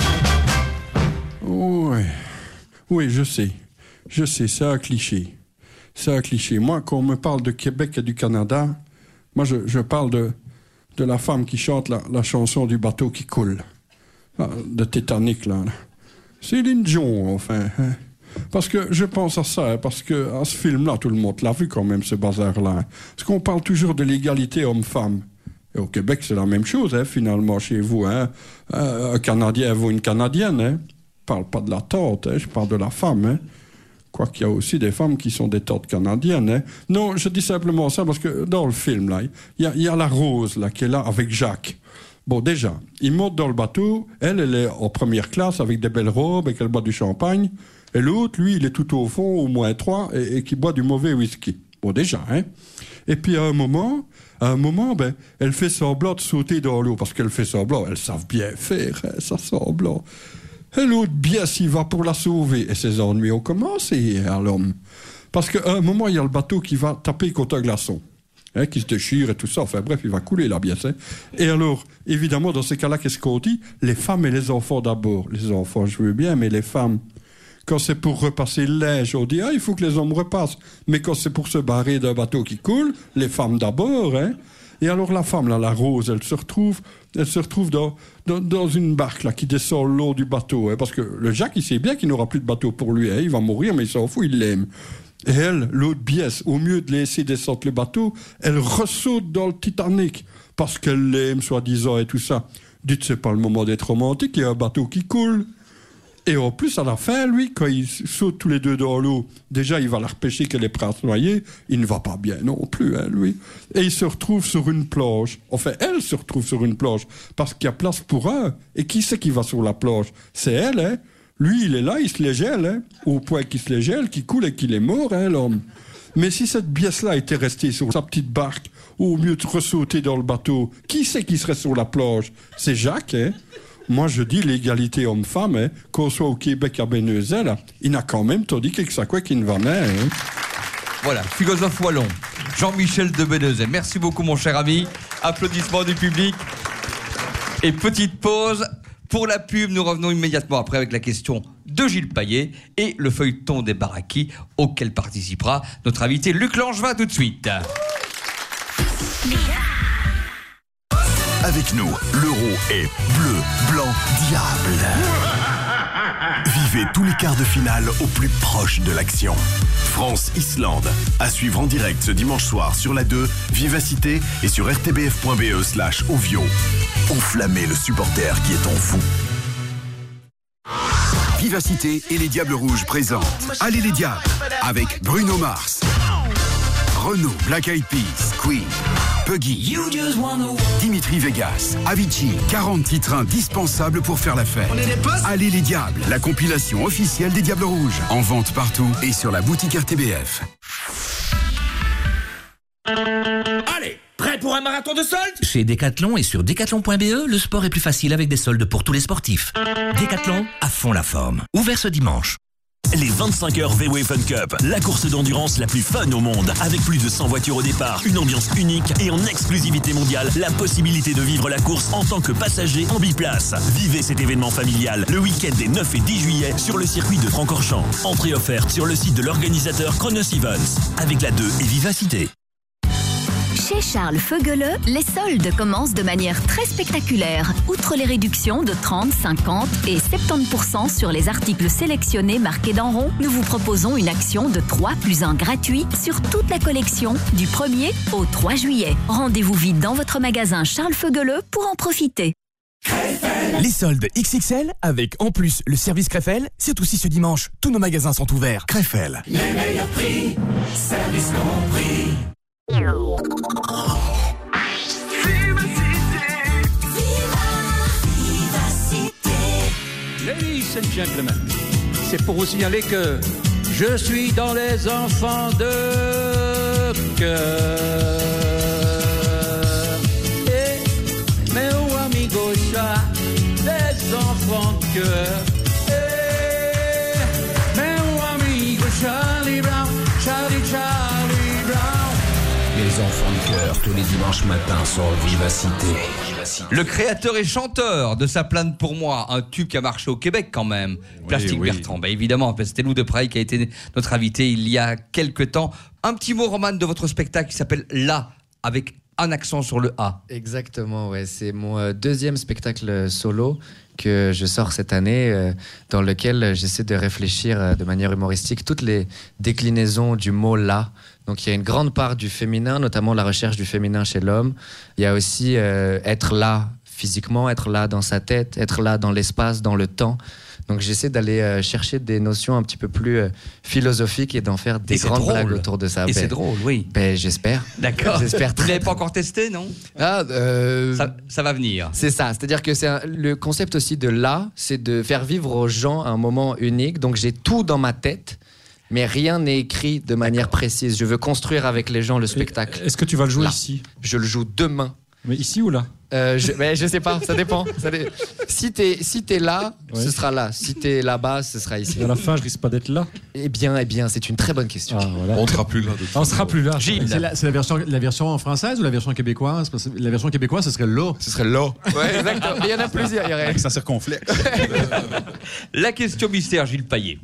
[SPEAKER 6] Oui, je sais. C'est un cliché. Moi, quand on me parle de Québec et du Canada, moi, je parle de la femme qui chante la chanson du bateau qui coule. De Titanic, là. Céline Dion, enfin. Hein. Parce que je pense à ça, parce que à ce film-là, tout le monde l'a vu quand même, ce bazar-là. Parce qu'on parle toujours de l'égalité homme-femme. Et au Québec, c'est la même chose, hein, finalement, chez vous. Hein. Un Canadien vaut une Canadienne. Hein. Je parle pas de la tante, hein, je parle de la femme. Hein. Quoiqu'il y a aussi des femmes qui sont des tantes canadiennes. Hein. Non, je dis simplement ça parce que dans le film, là, il y a la Rose là, qui est là avec Jacques. Bon, déjà, il monte dans le bateau. Elle est en première classe avec des belles robes et qu'elle boit du champagne. Et l'autre, lui, il est tout au fond, au moins 3, et qui boit du mauvais whisky. Bon, déjà, hein. Et puis, à un moment, ben, elle fait semblant de sauter dans l'eau, parce qu'elle fait semblant, elles savent bien faire, hein, ça semblant. Et l'autre, bien s'y va pour la sauver. Et ses ennuis ont commencé à l'homme. Parce qu'à un moment, il y a le bateau qui va taper contre un glaçon. Hein, qui se déchire et tout ça. Enfin bref, il va couler la pièce. Hein. Et alors, évidemment, dans ces cas-là, qu'est-ce qu'on dit? Les femmes et les enfants d'abord. Les enfants, je veux bien, mais les femmes... Quand c'est pour repasser le linge, on dit « Ah, il faut que les hommes repassent ». Mais quand c'est pour se barrer d'un bateau qui coule, les femmes d'abord. Hein. Et alors la femme, là, la Rose, elle se retrouve dans une barque là, qui descend le long du bateau. Hein, parce que le Jacques, il sait bien qu'il n'aura plus de bateau pour lui. Hein, il va mourir, mais il s'en fout, il l'aime. Et elle, l'autre biesse, au mieux de laisser descendre le bateau, elle ressaute dans le Titanic. Parce qu'elle l'aime, soi-disant, et tout ça. Dites, c'est pas le moment d'être romantique, il y a un bateau qui coule. Et en plus, à la fin, lui, quand ils sautent tous les deux dans l'eau, déjà, il va la repêcher qu'elle est prête à se noyer. Il ne va pas bien non plus, hein, lui. Et il se retrouve sur une plage. Enfin, elle se retrouve sur une plage parce qu'il y a place pour un. Et qui c'est qui va sur la plage? C'est elle, hein. Lui, il est là, il se les gèle, hein. Au point qu'il se les gèle, qu'il coule et qu'il est mort, hein, l'homme. Mais si cette biesse-là était restée sur sa petite barque, au mieux de ressauter dans le bateau, qui c'est qui serait sur la plage? C'est Jacques, hein. Moi, je dis l'égalité homme-femme, hein, qu'on soit au Québec à Bénezet, là, il n'a quand même tout dit quelque chose qui ne va pas. Hein.
[SPEAKER 9] Voilà, philosophe wallon, Jean-Michel de Bénezet. Merci beaucoup, mon cher ami. Applaudissements du public. Et petite pause pour la pub. Nous revenons immédiatement après avec la question de Gilles Payet et le feuilleton des Baraki auquel participera notre invité Luc Langevin tout de suite.
[SPEAKER 17] Avec nous, l'euro est bleu, blanc, diable. Vivez tous les quarts de finale au plus proche de l'action. France-Islande. À suivre en direct ce dimanche soir sur la 2, Vivacité et sur rtbf.be/ovio. Enflammez le supporter qui est en vous. Vivacité et les Diables Rouges présentent Allez les Diables avec Bruno Mars, Renaud, Black Eyed Peas, Queen, Puggy, Dimitri Vegas, Avicii, 40 titres indispensables pour faire la fête. Allez les Diables, la compilation officielle des Diables Rouges. En vente partout et sur la boutique RTBF.
[SPEAKER 10] Allez, prêt pour un marathon de soldes? Chez Decathlon et sur decathlon.be, le sport est plus facile avec des soldes pour tous les sportifs. Decathlon, à fond la forme. Ouvert ce dimanche.
[SPEAKER 11] Les 25 heures VW Fun Cup, la course d'endurance la plus fun au monde. Avec plus de 100 voitures au départ, une ambiance unique et en exclusivité mondiale, la possibilité de vivre la course en tant que passager en biplace. Vivez cet événement familial le week-end des 9 et 10 juillet sur le circuit de Francorchamps. Entrée offerte sur le site de l'organisateur Chronos Events. Avec la 2 et Vivacité.
[SPEAKER 8] Chez Charles Feugeleux, les soldes commencent de manière très spectaculaire. Outre les réductions de 30, 50 et 70% sur les articles sélectionnés marqués d'en rond, nous vous proposons une action de 3 + 1 gratuit sur toute la collection du 1er au 3 juillet. Rendez-vous vite dans votre magasin Charles Feugeleux pour en profiter.
[SPEAKER 19] Les soldes XXL avec en plus le service Crefel, c'est aussi ce dimanche. Tous nos magasins sont ouverts. Crefel.
[SPEAKER 10] Les meilleurs prix, service compris.
[SPEAKER 20] Ladies and gentlemen, c'est pour vous signaler que je suis dans les enfants de cœur. Et meu amigo chat, les enfants de cœur. Et meu amigo Charlie Brown, Charlie Brown.
[SPEAKER 10] Les enfants de cœur, tous les dimanches matins sur Vivacité.
[SPEAKER 9] Le créateur et chanteur de Sa plane pour moi, un tube qui a marché au Québec quand même. Plastique Bertrand, bah évidemment, c'était Lou de Praille qui a été notre invité il y a quelques temps. Un petit mot, Roman, de votre spectacle qui s'appelle La, avec un accent sur le A.
[SPEAKER 1] Exactement, ouais. C'est mon deuxième spectacle solo que je sors cette année, dans lequel j'essaie de réfléchir de manière humoristique toutes les déclinaisons du mot « là ». Donc il y a une grande part du féminin, notamment la recherche du féminin chez l'homme. Il y a aussi être là physiquement, être là dans sa tête, être là dans l'espace, dans le temps. Donc j'essaie d'aller chercher des notions un petit peu plus philosophiques et d'en faire des grandes blagues autour de ça.
[SPEAKER 9] Et c'est drôle, oui.
[SPEAKER 1] J'espère.
[SPEAKER 9] D'accord.
[SPEAKER 1] J'espère.
[SPEAKER 9] Vous l'avez pas encore testé, non? Ça va venir.
[SPEAKER 1] C'est ça. C'est-à-dire que le concept aussi de là, c'est de faire vivre aux gens un moment unique. Donc j'ai tout dans ma tête, mais rien n'est écrit de manière précise. Je veux construire avec les gens le spectacle.
[SPEAKER 3] Est-ce que tu vas le jouer
[SPEAKER 1] là.
[SPEAKER 3] ici?
[SPEAKER 1] Je le joue demain.
[SPEAKER 3] Mais ici ou là?
[SPEAKER 1] Je sais pas, ça dépend. Si t'es là, ce sera là. Si t'es là-bas, ce sera ici.
[SPEAKER 3] Et à la fin, je risque pas d'être là.
[SPEAKER 1] Eh bien, c'est une très bonne question.
[SPEAKER 3] Voilà.
[SPEAKER 13] On ne sera plus là.
[SPEAKER 3] On sera plus là.
[SPEAKER 4] C'est la version française ou la version québécoise? Parce que la version québécoise, ce serait là.
[SPEAKER 7] Ce serait là.
[SPEAKER 1] Ouais, exactement. Mais il y en a plusieurs.
[SPEAKER 7] Avec sa circonflexe.
[SPEAKER 9] La question mystère, Gilles Payet.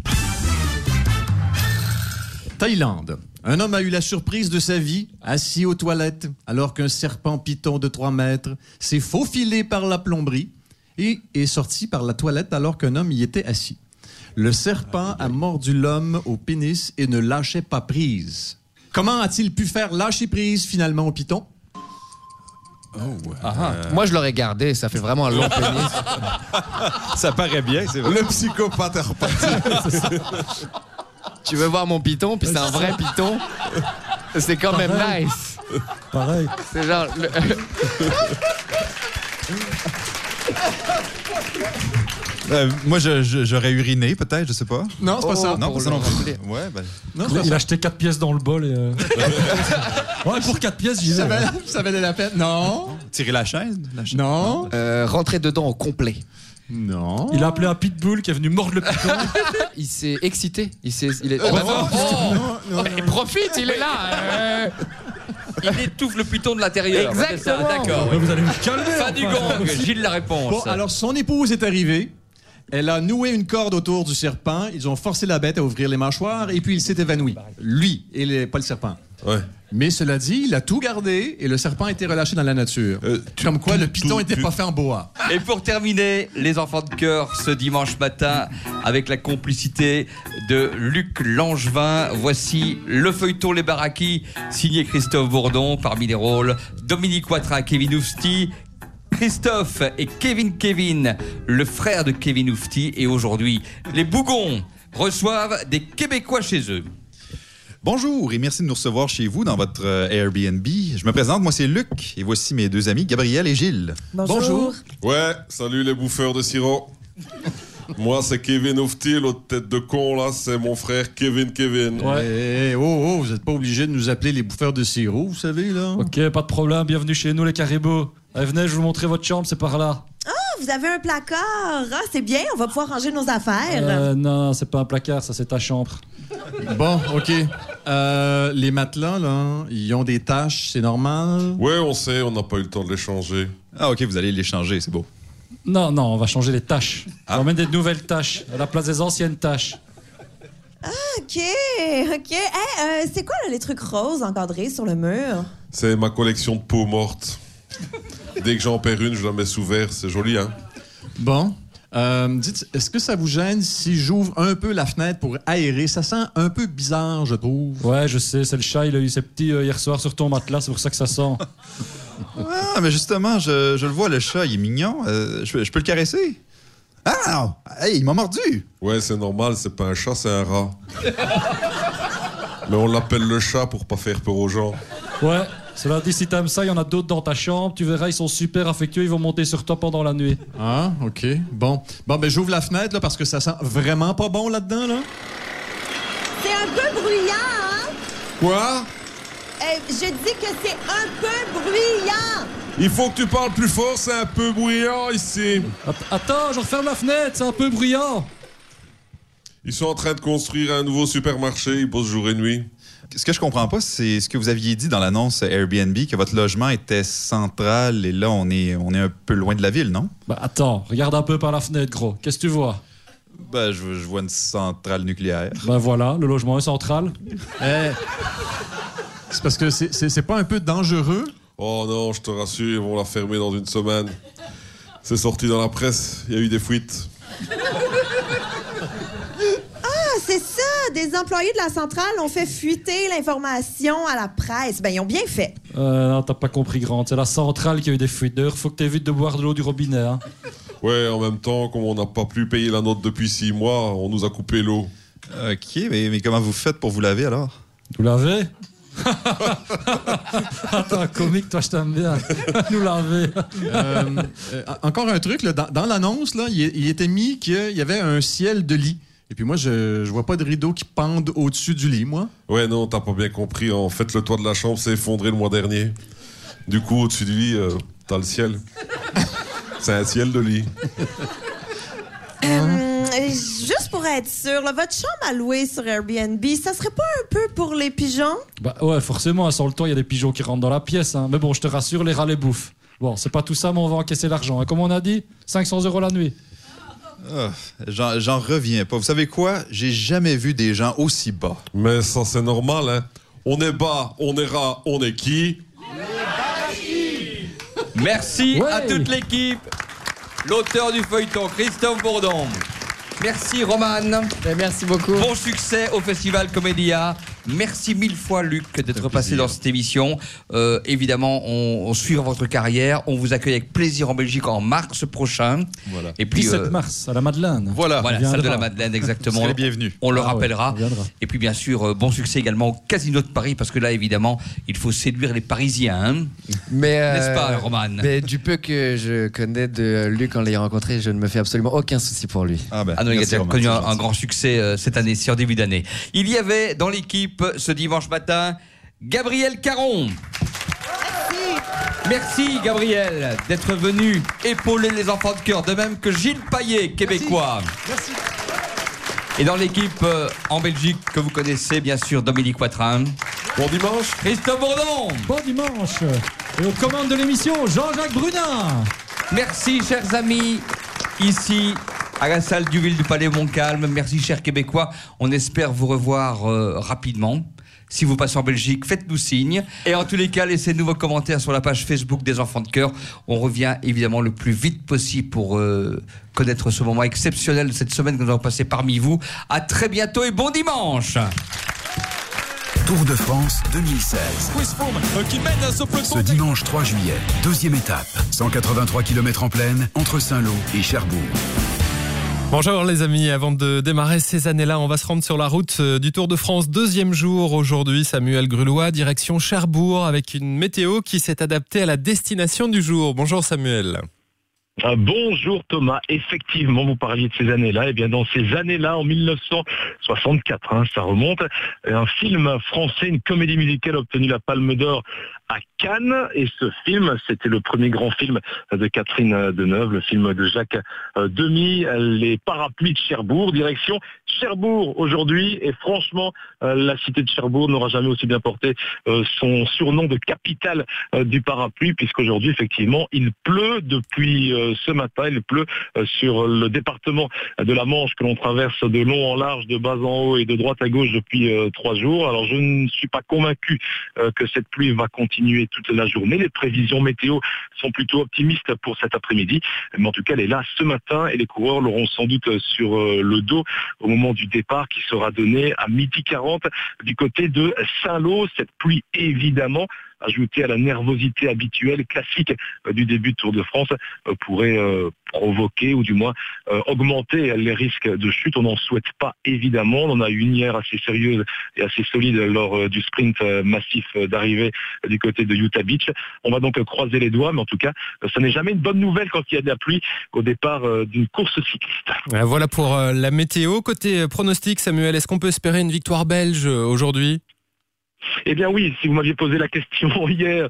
[SPEAKER 4] Thaïlande. Un homme a eu la surprise de sa vie, assis aux toilettes, alors qu'un serpent python de 3 mètres s'est faufilé par la plomberie et est sorti par la toilette alors qu'un homme y était assis. Le serpent a mordu l'homme au pénis et ne lâchait pas prise. Comment a-t-il pu faire lâcher prise finalement au python?
[SPEAKER 1] Moi, je l'aurais gardé. Ça fait vraiment un long pénis.
[SPEAKER 7] Ça paraît bien, c'est vrai.
[SPEAKER 13] Le psychopathe est reparti.
[SPEAKER 1] Tu veux voir mon python, puis c'est un vrai python. C'est quand même nice.
[SPEAKER 3] Pareil.
[SPEAKER 1] C'est genre...
[SPEAKER 7] Moi, j'aurais uriné, peut-être, je sais pas.
[SPEAKER 4] Non, c'est pas ça.
[SPEAKER 7] Non, pas ça non plus. Ouais,
[SPEAKER 4] non,
[SPEAKER 3] il a acheté 4 pièces dans le bol et... Ouais, pour 4 pièces, j'y vais.
[SPEAKER 4] Ça valait la peine. Non.
[SPEAKER 7] Tirer la chaise?
[SPEAKER 4] Non.
[SPEAKER 1] Rentrer dedans au complet.
[SPEAKER 4] Non.
[SPEAKER 3] Il a appelé un pitbull qui est venu mordre le python.
[SPEAKER 1] Il s'est excité. Il est...
[SPEAKER 4] Non.
[SPEAKER 1] Mais profite, il est là.
[SPEAKER 9] Il étouffe le python de l'intérieur.
[SPEAKER 1] Exactement.
[SPEAKER 9] D'accord.
[SPEAKER 3] Vous allez me calmer.
[SPEAKER 9] Fin du gong. Gilles, la réponse.
[SPEAKER 4] Bon, alors son épouse est arrivée. Elle a noué une corde autour du serpent. Ils ont forcé la bête à ouvrir les mâchoires et puis il s'est évanoui. Lui, et pas le serpent.
[SPEAKER 13] Ouais.
[SPEAKER 4] Mais cela dit, il a tout gardé et le serpent a été relâché dans la nature. Comme quoi, le python n'était pas fait en bois.
[SPEAKER 9] Et pour terminer, les enfants de cœur ce dimanche matin, avec la complicité de Luc Langevin, voici le feuilleton Les Baraquis, signé Christophe Bourdon, parmi les rôles Dominique Quatra, Kevin Oufti, Christophe et Kevin, le frère de Kevin Oufti. Et aujourd'hui, les Bougons reçoivent des Québécois chez eux.
[SPEAKER 7] Bonjour et merci de nous recevoir chez vous dans votre Airbnb. Je me présente, moi c'est Luc et voici mes deux amis Gabriel et Gilles.
[SPEAKER 15] Bonjour.
[SPEAKER 13] Ouais, salut les bouffeurs de sirop. Moi c'est Kevin Oufti, l'autre tête de con là, c'est mon frère Kevin.
[SPEAKER 4] Ouais. Vous êtes pas obligés de nous appeler les bouffeurs de sirop, vous savez là.
[SPEAKER 3] Ok, pas de problème, bienvenue chez nous les caribous. Allez, venez, je vais vous montrer votre chambre, c'est par là.
[SPEAKER 15] Vous avez un placard. Ah, c'est bien, on va pouvoir ranger nos affaires.
[SPEAKER 3] Non, c'est pas un placard, ça c'est ta chambre.
[SPEAKER 4] Bon, ok. Les matelas, là, ils ont des taches, c'est normal?
[SPEAKER 13] Ouais, on sait, on n'a pas eu le temps de les changer.
[SPEAKER 7] Ah ok, vous allez les changer, c'est beau.
[SPEAKER 3] Non, on va changer les taches. On va mettre des nouvelles taches à la place des anciennes taches.
[SPEAKER 15] Ah, ok. C'est quoi là, les trucs roses encadrés sur le mur?
[SPEAKER 13] C'est ma collection de peaux mortes. Dès que j'en perds une, je la mets sous verre, c'est joli, hein?
[SPEAKER 4] Bon. Dites, est-ce que ça vous gêne si j'ouvre un peu la fenêtre pour aérer? Ça sent un peu bizarre, je trouve.
[SPEAKER 3] Ouais, je sais, c'est le chat, il a eu ses petits hier soir sur ton matelas, c'est pour ça que ça sent.
[SPEAKER 7] Ah, mais justement, je le vois, le chat, il est mignon. Je peux le caresser? Ah! Hey, il m'a mordu!
[SPEAKER 13] Ouais, c'est normal, c'est pas un chat, c'est un rat. Mais on l'appelle le chat pour pas faire peur aux gens.
[SPEAKER 3] Ouais, cela dit, si t'aimes ça, il y en a d'autres dans ta chambre. Tu verras, ils sont super affectueux, ils vont monter sur toi pendant la nuit.
[SPEAKER 4] Ah, ok. Bon, ben j'ouvre la fenêtre là parce que ça sent vraiment pas bon là-dedans, là.
[SPEAKER 15] C'est un peu bruyant, hein?
[SPEAKER 13] Quoi?
[SPEAKER 15] Je dis que c'est un peu bruyant.
[SPEAKER 13] Il faut que tu parles plus fort, c'est un peu bruyant ici.
[SPEAKER 3] Attends, je referme la fenêtre, c'est un peu bruyant.
[SPEAKER 13] Ils sont en train de construire un nouveau supermarché, ils bossent jour et nuit.
[SPEAKER 7] Ce que je comprends pas, c'est ce que vous aviez dit dans l'annonce Airbnb, que votre logement était central et là, on est un peu loin de la ville, non?
[SPEAKER 3] Bah attends, regarde un peu par la fenêtre, gros. Qu'est-ce que tu vois?
[SPEAKER 7] Ben, je vois une centrale nucléaire.
[SPEAKER 3] Ben voilà, le logement est central.
[SPEAKER 4] C'est parce que c'est pas un peu dangereux?
[SPEAKER 13] Oh non, je te rassure, ils vont la fermer dans une semaine. C'est sorti dans la presse, il y a eu des fuites.
[SPEAKER 15] C'est ça, des employés de la centrale ont fait fuiter l'information à la presse. Ben, ils ont bien fait.
[SPEAKER 3] Non, t'as pas compris, Grant. C'est la centrale qui a eu des fuites. D'ailleurs, faut que t'évites de boire de l'eau du robinet, hein.
[SPEAKER 13] Ouais, en même temps, comme on n'a pas pu payer la note depuis 6 mois, on nous a coupé l'eau.
[SPEAKER 7] Ok, mais comment vous faites pour vous laver, alors?
[SPEAKER 3] Vous lavez? Attends, comique, toi, je t'aime bien. Nous laver.
[SPEAKER 4] Encore un truc, là, dans l'annonce, là, il était mis qu'il y avait un ciel de lit. Et puis moi, je vois pas de rideau qui pendent au-dessus du lit, moi.
[SPEAKER 13] Ouais, non, t'as pas bien compris. En fait, le toit de la chambre s'est effondré le mois dernier. Du coup, au-dessus du lit, t'as le ciel. C'est un ciel de lit.
[SPEAKER 15] Juste pour être sûr, là, votre chambre à louer sur Airbnb, ça serait pas un peu pour les pigeons?
[SPEAKER 3] Bah ouais, forcément, sur le toit, il y a des pigeons qui rentrent dans la pièce. Hein. Mais bon, je te rassure, les rats les bouffent. Bon, c'est pas tout ça, mais on va encaisser l'argent. Hein. Comme on a dit, 500 € la nuit.
[SPEAKER 7] J'en reviens pas. Vous savez quoi? J'ai jamais vu des gens aussi bas.
[SPEAKER 13] Mais ça, c'est normal, hein? On est bas, on est rat, on est qui?
[SPEAKER 9] Merci à toute l'équipe. L'auteur du feuilleton, Christophe Bourdon. Merci, Roman.
[SPEAKER 1] Merci beaucoup.
[SPEAKER 9] Bon succès au Festival Comédia. Merci 1000 fois, Luc, d'être passé dans cette émission. Évidemment, on suit votre carrière. On vous accueille avec plaisir en Belgique en mars prochain.
[SPEAKER 3] Voilà. Et puis, 17 mars, à la Madeleine.
[SPEAKER 9] Voilà, salle de la Madeleine, exactement.
[SPEAKER 7] Vous serez bienvenus.
[SPEAKER 9] On le rappellera. Et puis, bien sûr, bon succès également au Casino de Paris, parce que là, évidemment, il faut séduire les Parisiens. Hein. N'est-ce pas, Roman?
[SPEAKER 1] Mais du peu que je connais de Luc en l'ayant rencontré, je ne me fais absolument aucun souci pour lui.
[SPEAKER 9] Ah non, il a déjà connu un grand succès cette année-ci, en début d'année. Il y avait dans l'équipe ce dimanche matin Gabriel Caron. Merci Gabriel d'être venu épauler les enfants de cœur, de même que Gilles Payet, québécois.
[SPEAKER 6] Merci.
[SPEAKER 9] Et dans l'équipe en Belgique que vous connaissez bien sûr, Dominique Quatra.
[SPEAKER 13] Bon dimanche.
[SPEAKER 9] Christophe Bourdon.
[SPEAKER 3] Bon dimanche. Et aux commandes de l'émission, Jean-Jacques Brunin.
[SPEAKER 9] Merci chers amis, ici à la salle du Ville du Palais Montcalm. Merci chers Québécois, on espère vous revoir rapidement. Si vous passez en Belgique, faites-nous signe. Et en tous les cas, laissez-nous vos commentaires sur la page Facebook des Enfants de Cœur. On revient évidemment le plus vite possible pour connaître ce moment exceptionnel de cette semaine que nous allons passer parmi vous. À très bientôt et bon dimanche.
[SPEAKER 2] Tour de France 2016. Ce dimanche 3 juillet, deuxième étape. 183 km en plaine entre Saint-Lô et Cherbourg.
[SPEAKER 5] Bonjour les amis, avant de démarrer ces années-là, on va se rendre sur la route du Tour de France, deuxième jour aujourd'hui. Samuel Grulois, direction Cherbourg, avec une météo qui s'est adaptée à la destination du jour. Bonjour Samuel.
[SPEAKER 12] Bonjour Thomas, effectivement vous parliez de ces années-là, et bien dans ces années-là, en 1964, ça remonte, un film français, une comédie musicale a obtenu la Palme d'Or à Cannes, et ce film, c'était le premier grand film de Catherine Deneuve, le film de Jacques Demy, Les Parapluies de Cherbourg, direction Cherbourg aujourd'hui, et franchement, la cité de Cherbourg n'aura jamais aussi bien porté son surnom de capitale du parapluie, puisqu'aujourd'hui, effectivement, il pleut depuis ce matin, il pleut sur le département de la Manche que l'on traverse de long en large, de bas en haut et de droite à gauche depuis 3 jours. Alors je ne suis pas convaincu que cette pluie va continuer toute la journée. Les prévisions météo sont plutôt optimistes pour cet après-midi, mais en tout cas elle est là ce matin et les coureurs l'auront sans doute sur le dos au moment du départ qui sera donné à 12h40 du côté de Saint-Lô. Cette pluie évidemment ajoutée à la nervosité habituelle, classique du début de Tour de France, pourrait provoquer ou du moins augmenter les risques de chute. On n'en souhaite pas évidemment. On en a eu une hier assez sérieuse et assez solide lors du sprint massif d'arrivée du côté de Utah Beach. On va donc croiser les doigts, mais en tout cas, ça n'est jamais une bonne nouvelle quand il y a de la pluie au départ d'une course cycliste.
[SPEAKER 5] Voilà pour la météo. Côté pronostic, Samuel, est-ce qu'on peut espérer une victoire belge aujourd'hui ?
[SPEAKER 12] Eh bien oui, si vous m'aviez posé la question hier,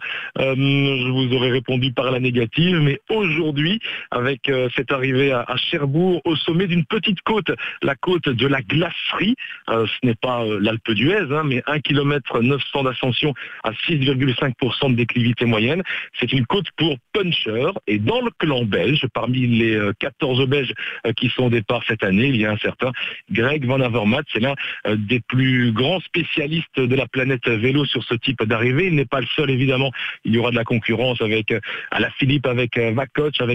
[SPEAKER 12] je vous aurais répondu par la négative, mais aujourd'hui, avec cette arrivée à Cherbourg, au sommet d'une petite côte, la côte de la Glacerie, ce n'est pas l'Alpe d'Huez, mais 1 km 900 d'ascension à 6,5% de déclivité moyenne, c'est une côte pour punchers, et dans le clan belge, parmi les 14 Belges qui sont au départ cette année, il y a un certain Greg Van Avermaet, c'est l'un des plus grands spécialistes de la planète vélo sur ce type d'arrivée. Il n'est pas le seul évidemment, il y aura de la concurrence avec Alaphilippe, avec Vakoch, avec